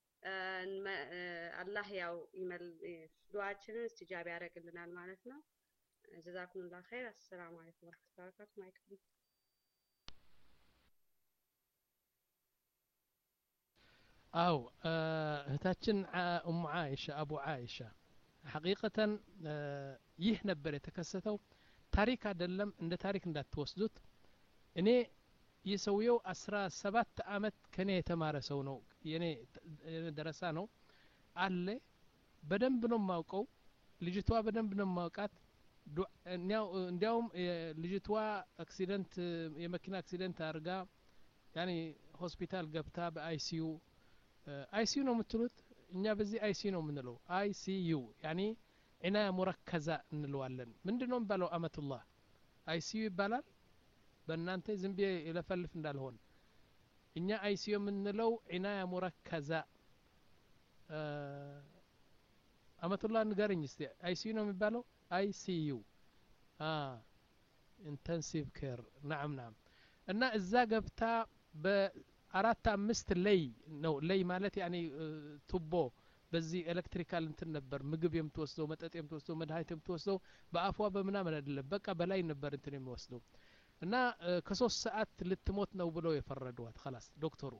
አላህ ያው ይመል ዱዓችንን استجابة ያደርግልናል ማለት ነው። جزاكم الله خير። السلام عليكم ورحمة الله وبركاته። ማይክሮፎን አው እህታችን ኡሙ አይሻ አቡ አይሻ ሐቂቀተን ይህ ነበር የተከሰተው። ታሪክ አይደለም፣ እንደ ታሪክ እንዳትወስዱት። እኔ የሰውየው አስራ ሰባት አመት ከኔ የተማረ ሰው ነው፣ የኔ ደረሳ ነው አለ። በደንብ ነው ማውቀው፣ ልጅቷ በደንብ ነው ማውቃት። እንዲያውም ልጅቷ አክሲደንት የመኪና አክሲደንት አርጋ ያኒ ሆስፒታል ገብታ በአይሲዩ አይሲዩ ነው የምትሉት፣ እኛ በዚህ አይሲዩ ነው የምንለው። አይሲዩ ያኒ ዒናያ ሙረከዛ እንለዋለን። ምንድነው የሚባለው? አመቱላህ አይሲዩ ይባላል። በእናንተ ዝም ብዬ ለፈልፍ እንዳልሆን እኛ አይሲዩ የምንለው ዒናያ ሙረከዛ። አመቱላህ ንገረኝ እስቲ፣ አይሲዩ ነው የሚባለው? አይሲዩ አ ኢንተንሲቭ ኬር። ናም ናም። እና እዛ ገብታ በአራት አምስት ለይ ነው። ለይ ማለት ያኒ ቱቦ በዚህ ኤሌክትሪካል እንትን ነበር ምግብ የምትወስደው፣ መጠጥ የምትወስደው፣ መድኃኒት የምትወስደው በአፏ በምናምን አይደለም፣ በቃ በላይ ነበር እንትን የሚወስደው። እና ከሶስት ሰዓት ልትሞት ነው ብሎ የፈረዷት خلاص ዶክተሩ።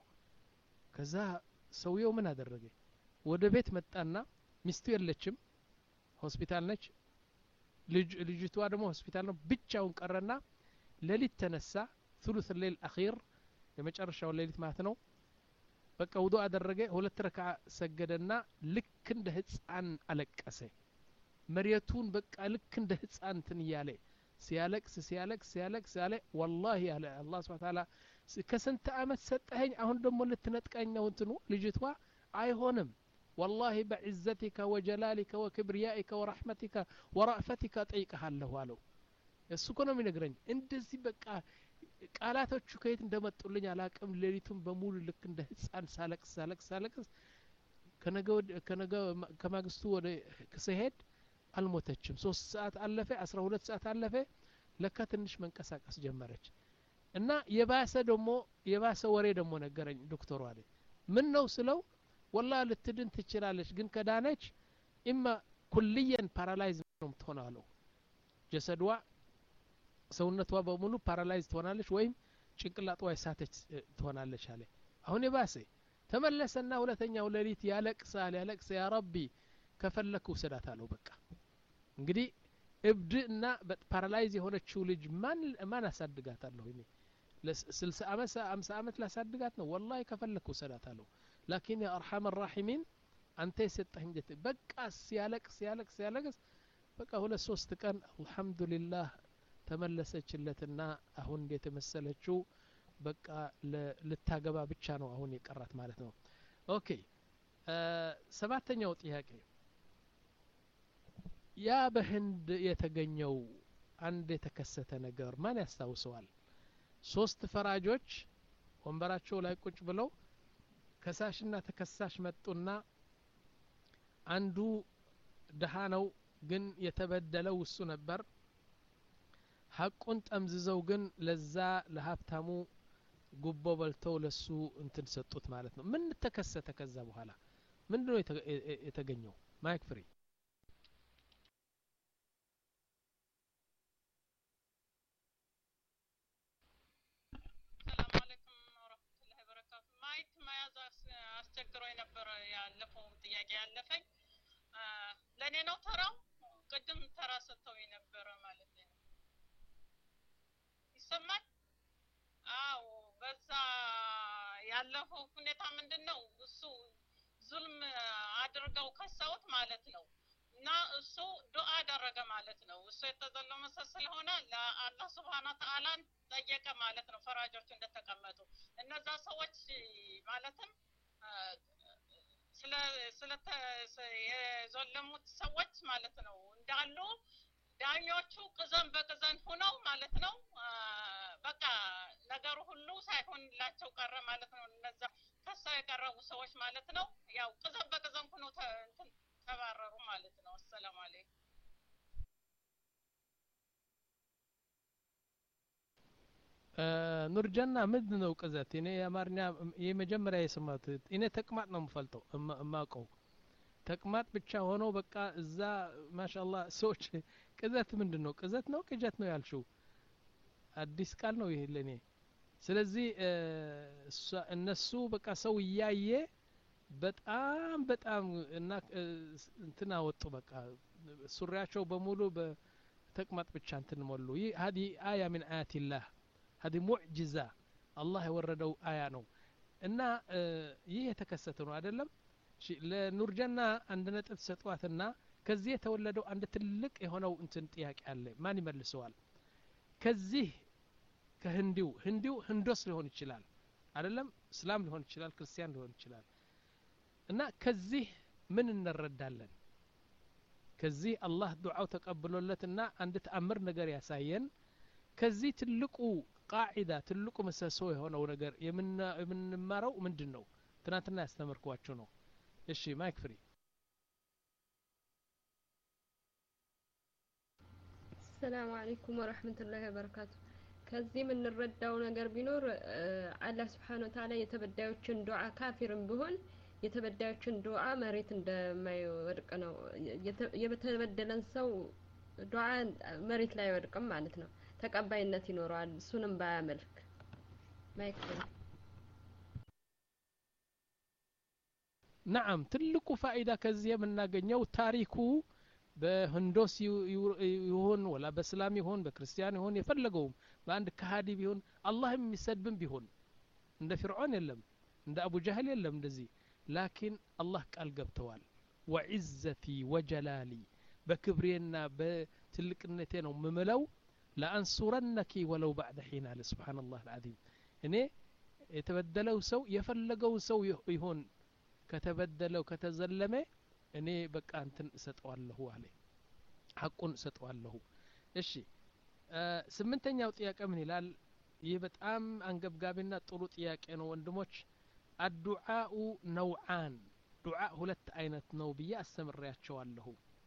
ከዛ ሰውየው ምን አደረገ? ወደ ቤት መጣና ሚስቱ የለችም፣ ሆስፒታል ነች። ልጅ ልጅቷ ደግሞ ሆስፒታል ነው። ብቻውን ቀረና ሌሊት ተነሳ። ثلث الليل الاخير የመጨረሻው ሌሊት ማለት ነው። በቃ ውዱእ አደረገ፣ ሁለት ረክዓ ሰገደና ልክ እንደ ህፃን አለቀሰ። መሪያቱን በቃ ልክ እንደ ህፃን እንትን እያለ ሲያለቅስ ሲያለቅስ ሲያለቅስ ያለ والله ያለ አላህ Subhanahu Wa Ta'ala ከስንት አመት ሰጠኸኝ አሁን ደግሞ ልትነጥቀኝ ነው እንትኑ። ልጅቷ አይሆንም والله بعزتك وجلالك وكبريائك ورحمتك ورأفتك ጠይቀሃለሁ አለው። እሱ እኮ ነው የሚነግረኝ። እንደዚህ በቃ ቃላቶቹ ከየት እንደመጡልኝ አላቅም። ሌሊቱን በሙሉ ልክ እንደ ህፃን ሳለቅስ ሳለቅስ ሳለቅስ ከነገ ከነገ ከማግስቱ ወደ ከሰሄድ አልሞተችም። ሶስት ሰዓት አለፈ፣ አስራ ሁለት ሰዓት አለፈ። ለካ ትንሽ መንቀሳቀስ ጀመረች። እና የባሰ ደግሞ የባሰ ወሬ ደግሞ ነገረኝ ዶክተሩ አለ። ምን ነው ስለው والله ልትድን ትችላለች፣ ግን ከዳነች ኢማ ኩልየን ፓራላይዝ ነው የምትሆነው። ጀሰድዋ ሰውነቷ በሙሉ ፓራላይዝ ትሆናለች ወይም ጭንቅላቷ ይሳተች ትሆናለች አለ። አሁን የባሰ ተመለሰና ሁለተኛው ሌሊት ያለቅሳል ያለቅሳ ያ ረቢ ከፈለኩ ሰዳት አለው። በቃ እንግዲህ እብድና ፓራላይዝ የሆነችው ልጅ ማን ማን አሳድጋታለሁ እኔ ለ60 አመት አምሳ አመት ላሳድጋት ነው? والله ከፈለኩ ሰዳት አለው። ላኪን ያ አርሐም الراحمين አንተ የሰጠኝ ጀት በቃ ሲያለቅስ ሲያለቅስ ሲያለቅስ በቃ ሁለት ሶስት ቀን አልহামዱሊላህ ተመለሰችለትና አሁን እንዴት መሰለችው በቃ ልታገባ ብቻ ነው አሁን የቀራት ማለት ነው። ኦኬ ሰባተኛው ጥያቄ ያ በህንድ የተገኘው አንድ የተከሰተ ነገር ማን ያስታውሰዋል? ሶስት ፈራጆች ወንበራቸው ላይ ቁጭ ብለው ከሳሽና ተከሳሽ መጡና አንዱ ደሃ ነው ግን የተበደለው እሱ ነበር። ሐቁን ጠምዝዘው ግን ለዛ ለሀብታሙ ጉቦ በልተው ለሱ እንትን ሰጡት ማለት ነው። ምን ተከሰተ ከዛ በኋላ ምንድነው የተገኘው? ማይክ ፍሪ። ሰላም አለይኩም ወራህመቱላሂ ወበረካቱ። ማይክ መያዝ አስቸግሮኝ ነበር ያለፈው ጥያቄ ያለፈኝ። ለኔ ነው ተራው? ቅድም ተራ ሰጥተውኝ ነበር ማለት ነው። ይሰማል? አዎ ያለፈው ሁኔታ ምንድነው እሱ ዙልም አድርገው ከሰውት ማለት ነው እና እሱ ዱዓ አደረገ ማለት ነው እሱ የተዘለመ ስለሆነ ለአላህ Subhanahu Wa Ta'ala ጠየቀ ማለት ነው ፈራጆች እንደተቀመጡ እነዛ ሰዎች ማለትም ስለ ስለ የዘለሙት ሰዎች ማለት ነው እንዳሉ ዳኞቹ ቅዘን በቅዘን ሆነው ማለት ነው በቃ ነገሩ ሁሉ ሳይሆንላቸው ቀረ ማለት ነው እነዛ ከሰው የቀረቡ ሰዎች ማለት ነው ያው ቅዘን በቅዘን ሆነው እንትን ተባረሩ ማለት ነው ሰላም አለይኩም ኑርጀና ምንድነው ቅዘት እኔ የአማርኛ የመጀመሪያ የሰማሁት እኔ ተቅማጥ ነው የምፈልጠው እማቀው ተቅማጥ ብቻ ሆኖ በቃ እዛ ማሻአላህ ሰዎች ቅዘት ምንድነው ቅዘት ነው ቅጀት ነው ያልሽው አዲስ ቃል ነው ይሄ ለኔ ስለዚህ እነሱ በቃ ሰው ያየ በጣም በጣም እና እንትና ወጡ በቃ ሱሪያቸው በሙሉ በተቅማጥ ብቻ እንትን ሞሉ ይህ هذه آية من آيات الله هذه معجزة الله يوردው آية ነው እና ይህ የተከሰተ ነው አይደለም ለኑርጀና አንድ ነጥብ ሰጥዋትና ከዚህ የተወለደው አንድ ትልቅ የሆነው እንትን ጥያቄ አለ ማን ይመልሰዋል ከዚህ ከህንዲው ህንዲው ህንዶስ ሊሆን ይችላል አይደለም እስላም ሊሆን ይችላል ክርስቲያን ሊሆን ይችላል እና ከዚህ ምን እንረዳለን ከዚህ አላህ ዱዓው ተቀብሎለትና አንድ ተአምር ነገር ያሳየን ከዚህ ትልቁ ቃዒዳ ትልቁ መሰሶ የሆነው ነገር የምንማረው ምንድነው ትናንትና ያስተምርኳችሁ ነው እሺ ማይክ ፍሪ السلام عليكم ورحمة الله وبركاته ከዚህ የምንረዳው ነገር ቢኖር አላህ Subhanahu Wa Ta'ala የተበዳዮችን ዱዓ ካፊርም ቢሆን የተበዳዮችን ዱዓ መሬት እንደማይወድቅ ነው የተበደለን ሰው ዱዓ መሬት ላይ አይወድቅም ማለት ነው ተቀባይነት ይኖረዋል እሱንም ባያመልክ ማይክ نعم ትልቁ ፋይዳ ከዚህ የምናገኘው ታሪኩ በህንዶስ ይሁን ወላ በእስላም ይሁን በክርስቲያን ይሁን የፈለገው በአንድ ከሃዲ ቢሆን አላህ የሚሰድብም ቢሆን እንደ ፍርዖን የለም እንደ አቡ ጀህል የለም እንደዚህ ላኪን አላህ ቃል ገብተዋል ወዕዘቲ ወጀላሊ በክብሬና በትልቅነቴ ነው ምምለው ለአንሱረነኪ ወለው بعد حين አለ ሱብሃንአላህ العظيم እኔ የተበደለው ሰው የፈለገው ሰው ይሁን ከተበደለው ከተዘለመ እኔ በቃ እንትን እሰጠዋለሁ አለ ሐቁን እሰጠዋለሁ እሺ ስምንተኛው ጥያቄ ምን ይላል ይህ በጣም አንገብጋቢና ጥሩ ጥያቄ ነው ወንድሞች الدعاء نوعان دعاء ሁለት አይነት ነው ብዬ አስተምራቸዋለሁ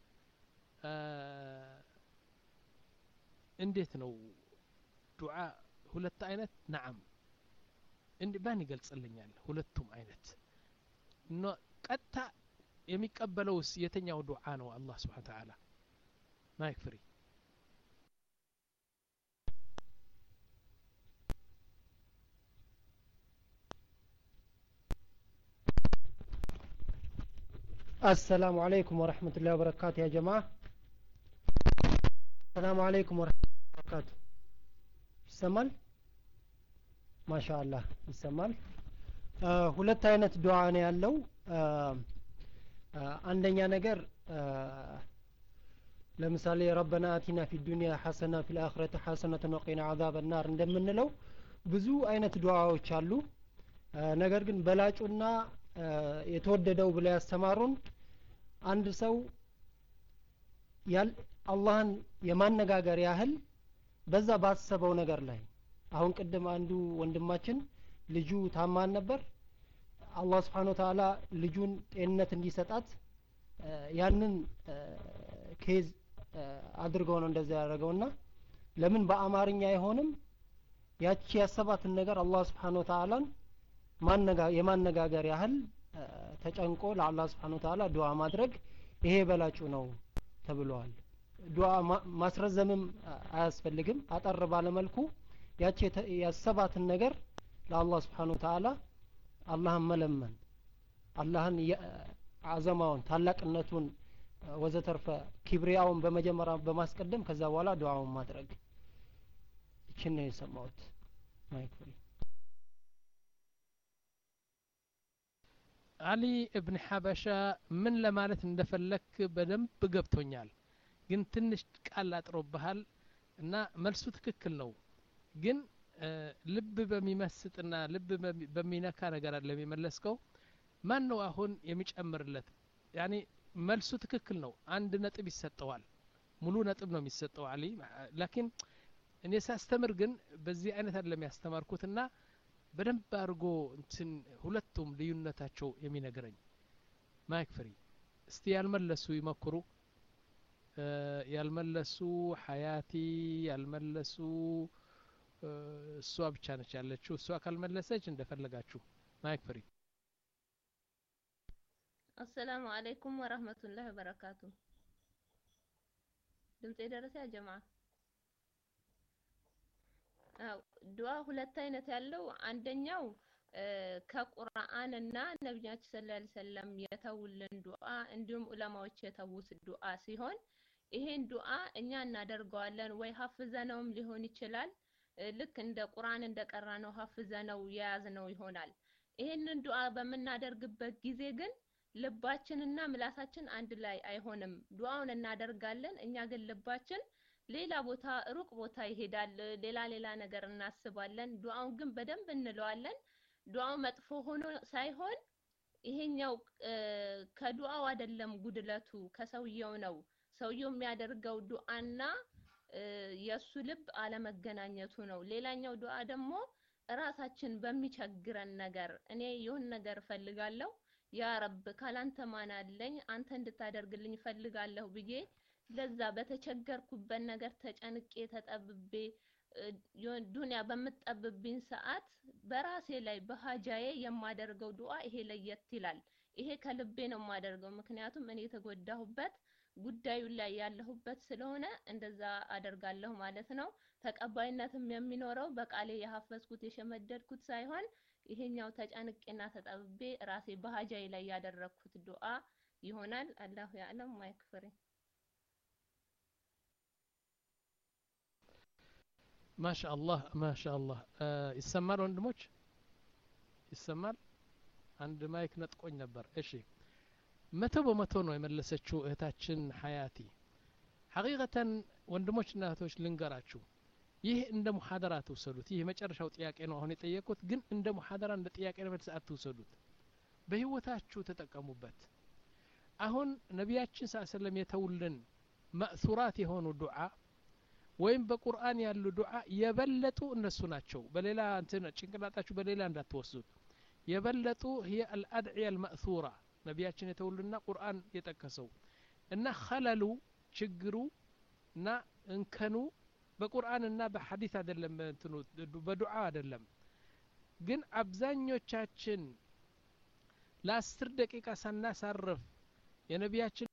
እንዴት ነው ዱዓ ሁለት አይነት نعم እንዴ ባን ይገልጽልኛል ሁለቱም አይነት ቀጥታ የሚቀበለውስ የተኛው ዱዓ ነው አላህ Subhanahu Wa Ta'ala ማይክ ፍሪ السلام عليكم ورحمة الله وبركاته يا جماعة السلام عليكم ورحمة الله وبركاته يسمال ما شاء الله يسمال ሁለት አይነት ዱዓ ነው ያለው አንደኛ ነገር ለምሳሌ ረበና አቲና ፊ ዱንያ ሐሰና ፊል አኺረቲ ሐሰነተን ወቂና አዛበን ናር እንደምንለው ብዙ አይነት ዱዓዎች አሉ ነገር ግን በላጩና የተወደደው ብለ ያስተማሩን አንድ ሰው ያል አላህን የማነጋገር ያህል በዛ ባሰበው ነገር ላይ አሁን ቅድም አንዱ ወንድማችን ልጁ ታማን ነበር አላህ Subhanahu Wa Ta'ala ልጁን ጤንነት እንዲሰጣት ያንን ኬዝ አድርገው ነው እንደዛ ያደረገውና ለምን በአማርኛ አይሆንም ያቺ ያሰባትን ነገር አላህ Subhanahu Wa Ta'ala ማነጋ የማነጋገር ያህል ተጨንቆ ለአላህ Subhanahu Wa Ta'ala ዱዓ ማድረግ ይሄ በላጩ ነው ተብሏል ዱዓ ማስረዘምም አያስፈልግም አጠር ባለ መልኩ ያቺ ያሰባትን ነገር ለአላህ Subhanahu Wa Ta'ala አላህን መለመን አላህን አዘማውን ታላቅነቱን ወዘተርፈ ኪብሪያውን በመጀመሪያ በማስቀደም ከዛ በኋላ ዱዓውን ማድረግ እቺ ነው የሰማሁት ማይክ አሊ እብን ሐበሻ ምን ለማለት እንደፈለክ በደንብ ገብቶኛል ግን ትንሽ ቃል አጥሮብሃል እና መልሱ ትክክል ነው ግን ልብ በሚመስጥና ልብ በሚነካ ነገር አይደለም የመለስከው ማን ነው አሁን የሚጨምርለት ያኒ መልሱ ትክክል ነው አንድ ነጥብ ይሰጠዋል ሙሉ ነጥብ ነው የሚሰጠው አሊ ላኪን እኔ ሳስተምር ግን በዚህ አይነት አይደለም ያስተማርኩትና በደንብ አድርጎ እንትን ሁለቱም ልዩነታቸው የሚነግረኝ ማይክ ፍሪ እስቲ ያልመለሱ ይመክሩ ያልመለሱ ሐያቲ ያልመለሱ እሷ ብቻ ነች ያለችው እሷ ካልመለሰች እንደፈለጋችሁ ማይክ ፍሪ السلام عليكم ورحمة الله وبركاته ድምጽ የደረሰ ያ ጀማዓ አው ዱዓ ሁለት አይነት ያለው አንደኛው ከቁርአንና ነብያችን ሰለላሁ ዐለይሂ ወሰለም የተውልን ዱዓ እንዲሁም ዑለማዎች የተውት ዱዓ ሲሆን ይሄን ዱዓ እኛ እናደርገዋለን ወይ ሐፍዘነውም ሊሆን ይችላል ልክ እንደ ቁርአን እንደቀራነው ሐፍዘነው ያዝነው ይሆናል ይሄንን ዱዓ በመናደርግበት ጊዜ ግን ልባችንና ምላሳችን አንድ ላይ አይሆንም ዱዓውን እናደርጋለን እኛ ግን ልባችን ሌላ ቦታ ሩቅ ቦታ ይሄዳል ሌላ ሌላ ነገር እናስባለን ዱዓውን ግን በደንብ እንለዋለን ዱዓው መጥፎ ሆኖ ሳይሆን ይሄኛው ከዱዓው አይደለም ጉድለቱ ከሰውየው ነው ሰውየው የሚያደርገው ዱዓና የሱ ልብ አለመገናኘቱ ነው ሌላኛው ዱዓ ደግሞ ራሳችን በሚቸግረን ነገር እኔ ይሁን ነገር ፈልጋለሁ ያ ረብ ካላንተ ማን አለኝ አንተ እንድታደርግልኝ ፈልጋለሁ ብዬ ለዛ በተቸገርኩበት ነገር ተጨንቄ ተጠብቤ ዱንያ በመጠብብኝ ሰዓት በራሴ ላይ በሃጃዬ የማደርገው ዱዓ ይሄ ለየት ይላል ይሄ ከልቤ ነው የማደርገው ምክንያቱም እኔ የተጎዳሁበት ጉዳዩ ላይ ያለሁበት ስለሆነ እንደዛ አደርጋለሁ ማለት ነው ተቀባይነትም የሚኖረው በቃሌ ያሐፈዝኩት የሸመደድኩት ሳይሆን ይሄኛው ተጨንቄና ተጠብቤ ራሴ በሃጃዬ ላይ ያደረኩት ዱዓ ይሆናል አላሁ ያለም ማይክፈሪ ማሻአላህ ማሻአላህ ይሰማል ወንድሞች ይሰማል አንድ ማይክ ነጥቆኝ ነበር እሺ መቶ በመቶ ነው የመለሰችው እህታችን ሐያቲ ሐቂቀተን ወንድሞችና እህቶች ልንገራችሁ ይህ እንደ ሙሐደራ ተወሰዱት ይህ መጨረሻው ጥያቄ ነው አሁን የጠየቁት ግን እንደ ሙሐደራ እንደ ጥያቄ ነው መልስ አትወሰዱት በህይወታችሁ ተጠቀሙበት አሁን ነቢያችን ሰለላሁ ዐለይሂ ወሰለም የተውልን ማእሱራት የሆኑ ዱዓ ወይም በቁርአን ያሉ ዱዓ የበለጡ እነሱ ናቸው በሌላ እንትን ጭንቅላታችሁ በሌላ እንዳትወስዱት የበለጡ هي الادعيه الماثوره ነቢያችን የተውልና ቁርአን የጠቀሰው እና ኸለሉ ችግሩ እና እንከኑ በቁርአንና በሐዲስ አይደለም እንትኑ በዱዓ አይደለም ግን አብዛኞቻችን ለአስር ደቂቃ ሳናሳርፍ የነቢያችን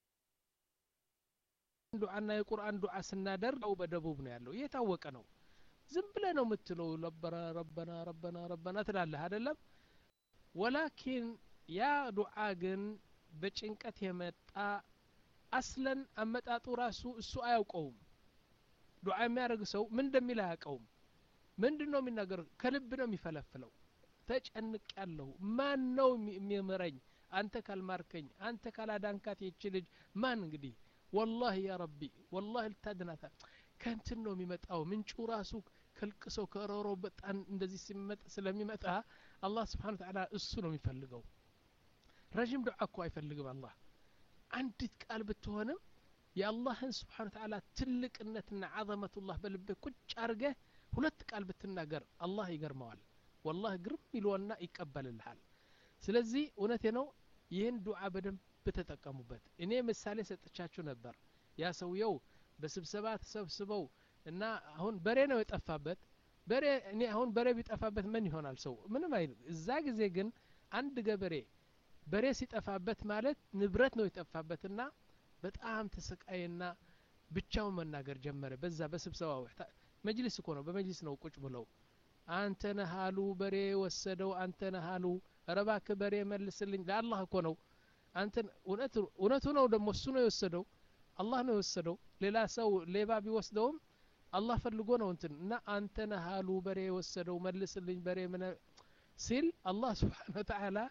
ዱዓና የቁርአን ዱዓ ስናደርግ በደቡብ ነው ያለው የታወቀ ነው ዝም ብለ ነው የምትለው ረበና ረበና ረበና ረበና ትላለህ አይደለም ወላኪን ያ ዱዓ ግን በጭንቀት የመጣ አስለን አመጣጡ ራሱ እሱ አያውቀውም ዱዓ የሚያደርግ ሰው ምን እንደሚል አያውቀውም ምንድነው የሚናገር ከልብ ነው የሚፈለፍለው ተጨንቅ ያለው ማን ነው የሚመረኝ አንተ ካልማርከኝ አንተ ካላዳንካት ይችልጅ ማን እንግዲህ والله يا ربي والله التدنات كانت انه የሚመጣው ምንጩ ራሱ ከልቅሶ ከሮሮ በጣም እንደዚህ ሲመጣ ስለሚመጣ አላህ Subhanahu Wa Ta'ala እሱ ነው የሚፈልገው ረጅም ዱዓ እኮ አይፈልግም አላህ አንዲት ቃል ብትሆንም የአላህን Subhanahu Wa Ta'ala ትልቅነትና عظمቱላህ በልብህ ቁጭ አርገህ ሁለት ቃል ብትናገር አላህ ይገርመዋል والله ግርም ይለውና ይቀበልልሃል ስለዚህ እውነቴ ነው ይህን ዱዓ በደንብ በተጠቀሙበት እኔ ምሳሌ ሰጥቻችሁ ነበር ያ ሰውየው በስብሰባ ተሰብስበው እና አሁን በሬ ነው የጠፋበት በሬ እኔ አሁን በሬ ቢጠፋበት ምን ይሆናል ሰው ምንም አይል እዛ ጊዜ ግን አንድ ገበሬ በሬ ሲጠፋበት ማለት ንብረት ነው የጠፋበትና በጣም ተሰቃየና ብቻውን መናገር ጀመረ በዛ በስብሰባው መጅሊስ እኮ ነው በመጅሊስ ነው ቁጭ ብለው አንተ ነሃሉ በሬ ወሰደው አንተ ነሃሉ ረባክ በሬ መልስልኝ ለአላህ እኮ ነው አንተ እውነቱ እውነቱ ነው ደግሞ እሱ ነው የወሰደው አላህ ነው የወሰደው ሌላ ሰው ሌባ ቢወስደውም አላህ ፈልጎ ነው እንትን እና አንተ ነሃሉ በሬ ወሰደው መልስልኝ በሬ ምን ሲል አላህ Subhanahu Wa Ta'ala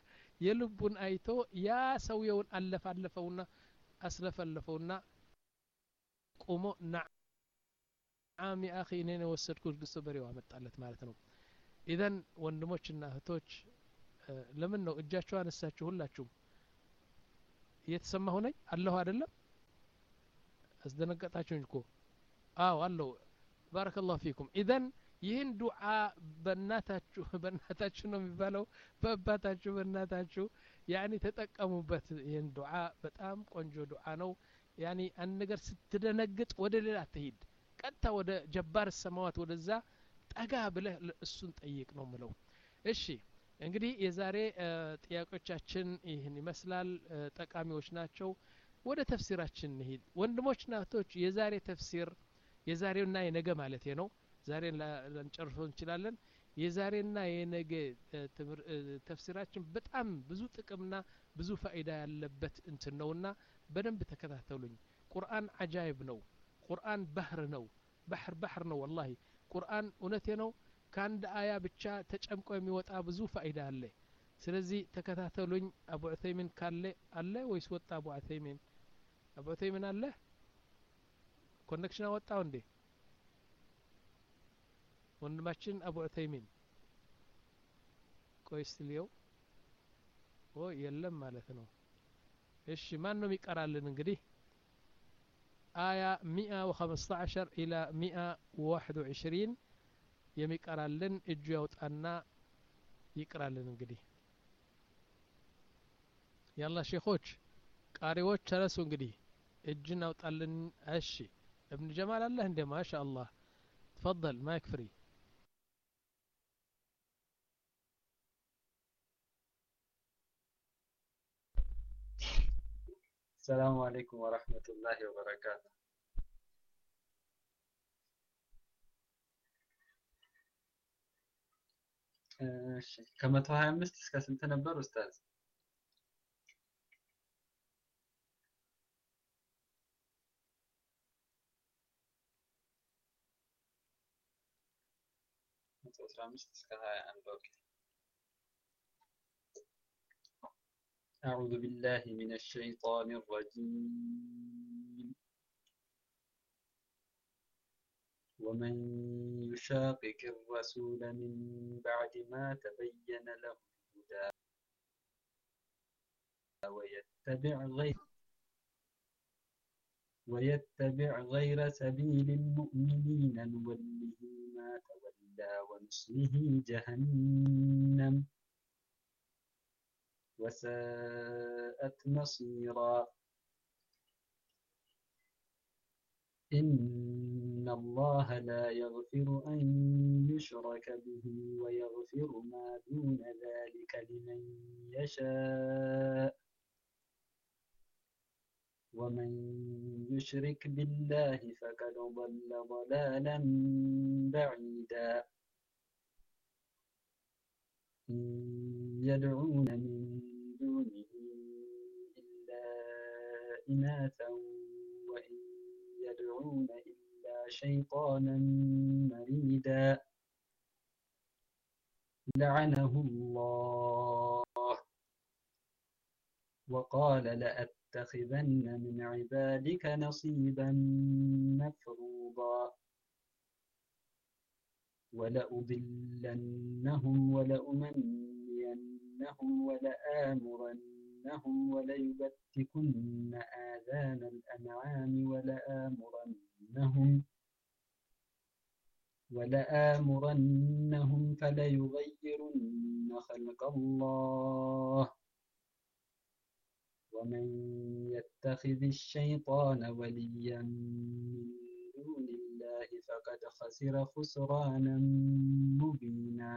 የልቡን አይቶ ያ ሰውየውን አለፈ አለፈውና አስለፈለፈውና ቆሞ ነዓም ያ አኺ እኔ ነው ወሰድኩት ግሶ በሬው አመጣለት ማለት ነው። ኢዘን ወንድሞችና እህቶች ለምን ነው እጃችሁ አነሳችሁ? ሁላችሁም እየተሰማሁ ነኝ አለሁ አይደለም? አስደነገጣችሁኝ እኮ። አዎ አለሁ። ባረከላሁ ፊኩም። ኢዘን ይህን ዱዓ በእናታችሁ በእናታችሁ ነው የሚባለው፣ በአባታችሁ በእናታችሁ ያኒ ተጠቀሙበት። ይህን ዱዓ በጣም ቆንጆ ዱዓ ነው። ያኒ አንድ ነገር ስትደነግጥ ወደ ሌላ አትሂድ፣ ቀጥታ ወደ ጀባር ሰማዋት ወደዛ ጠጋ ብለህ እሱን ጠይቅ ነው ምለው። እሺ እንግዲህ የዛሬ ጥያቄዎቻችን ይህን ይመስላል። ጠቃሚዎች ናቸው። ወደ ተፍሲራችን እንሂድ። ወንድሞችና እህቶች የዛሬ ተፍሲር የዛሬውና የነገ ማለት ነው። ዛሬን ላንጨርሰው እንችላለን። የዛሬና የነገ ተፍሲራችን በጣም ብዙ ጥቅምና ብዙ ፋይዳ ያለበት እንትን ነውና በደንብ ተከታተሉኝ። ቁርአን አጃይብ ነው። ቁርአን ባህር ነው። ባህር ባህር ነው ወላሂ። ቁርአን እውነቴ ነው። ከአንድ አያ ብቻ ተጨምቆ የሚወጣ ብዙ ፋይዳ አለ። ስለዚህ ተከታተሉኝ። አቡ ዑሰይሚን ካለ አለ ወይስ ወጣ? አቡ ዑሰይሚን አቡ ዑሰይሚን አለ? ኮኔክሽን አወጣው እንዴ? ወንድማችን አቡ ዑሰይሚን ቆይ ስልየው ኦ የለም ማለት ነው። እሺ ማን ነው የሚቀራልን? እንግዲህ አያ مئة وخمسة عشر إلى مئة وواحد وعشرين የሚቀራልን እጁ ያውጣና ይቅራልን። እንግዲህ ያላ ሼኾች ቃሪዎች ተነሱ። እንግዲህ እጅን አውጣልን። እሺ ابن جمال الله እንደ ማሻአላህ تفضل ማይክ ፍሪ። السلام عليكم ورحمة الله وبركاته. እሺ ከመቶ ሀያ አምስት እስከ ስንት ነበር ኡስታዝ? መቶ አስራ አምስት እስከ ሀያ አንድ ኦኬ። أعوذ بالله من الشيطان الرجيم. ومن يشاقق الرسول من بعد ما تبين له الهدى ويتبع غير ويتبع غير سبيل المؤمنين نوله ما تولى ونصله جهنم وساءت مصيرا. إن الله لا يغفر أن يشرك به ويغفر ما دون ذلك لمن يشاء ومن يشرك بالله فقد ضل ضلالا بعيدا. إن يدعون من دونه إلا إناثا وإن يدعون إلا شيطانا مريدا لعنه الله وقال لأتخذن من عبادك نصيبا مفروضا ولأضلنهم ولأمنينهم ولآمرنهم وليبتكن آذان الأنعام ولآمرنهم ولآمرنهم فليغيرن خلق الله ومن يتخذ الشيطان وليا من دون الله فقد خسر خسرانا مبينا.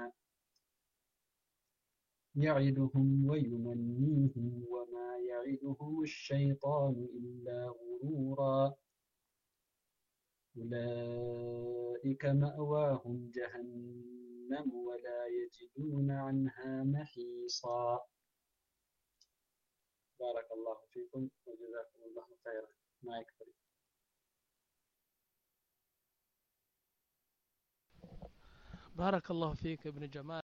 يعدهم ويمنيهم وما يعدهم الشيطان إلا غرورا أولئك مأواهم جهنم ولا يجدون عنها محيصا. بارك الله فيكم وجزاكم الله خيرا. ما يكفي. بارك الله فيك ابن جمال.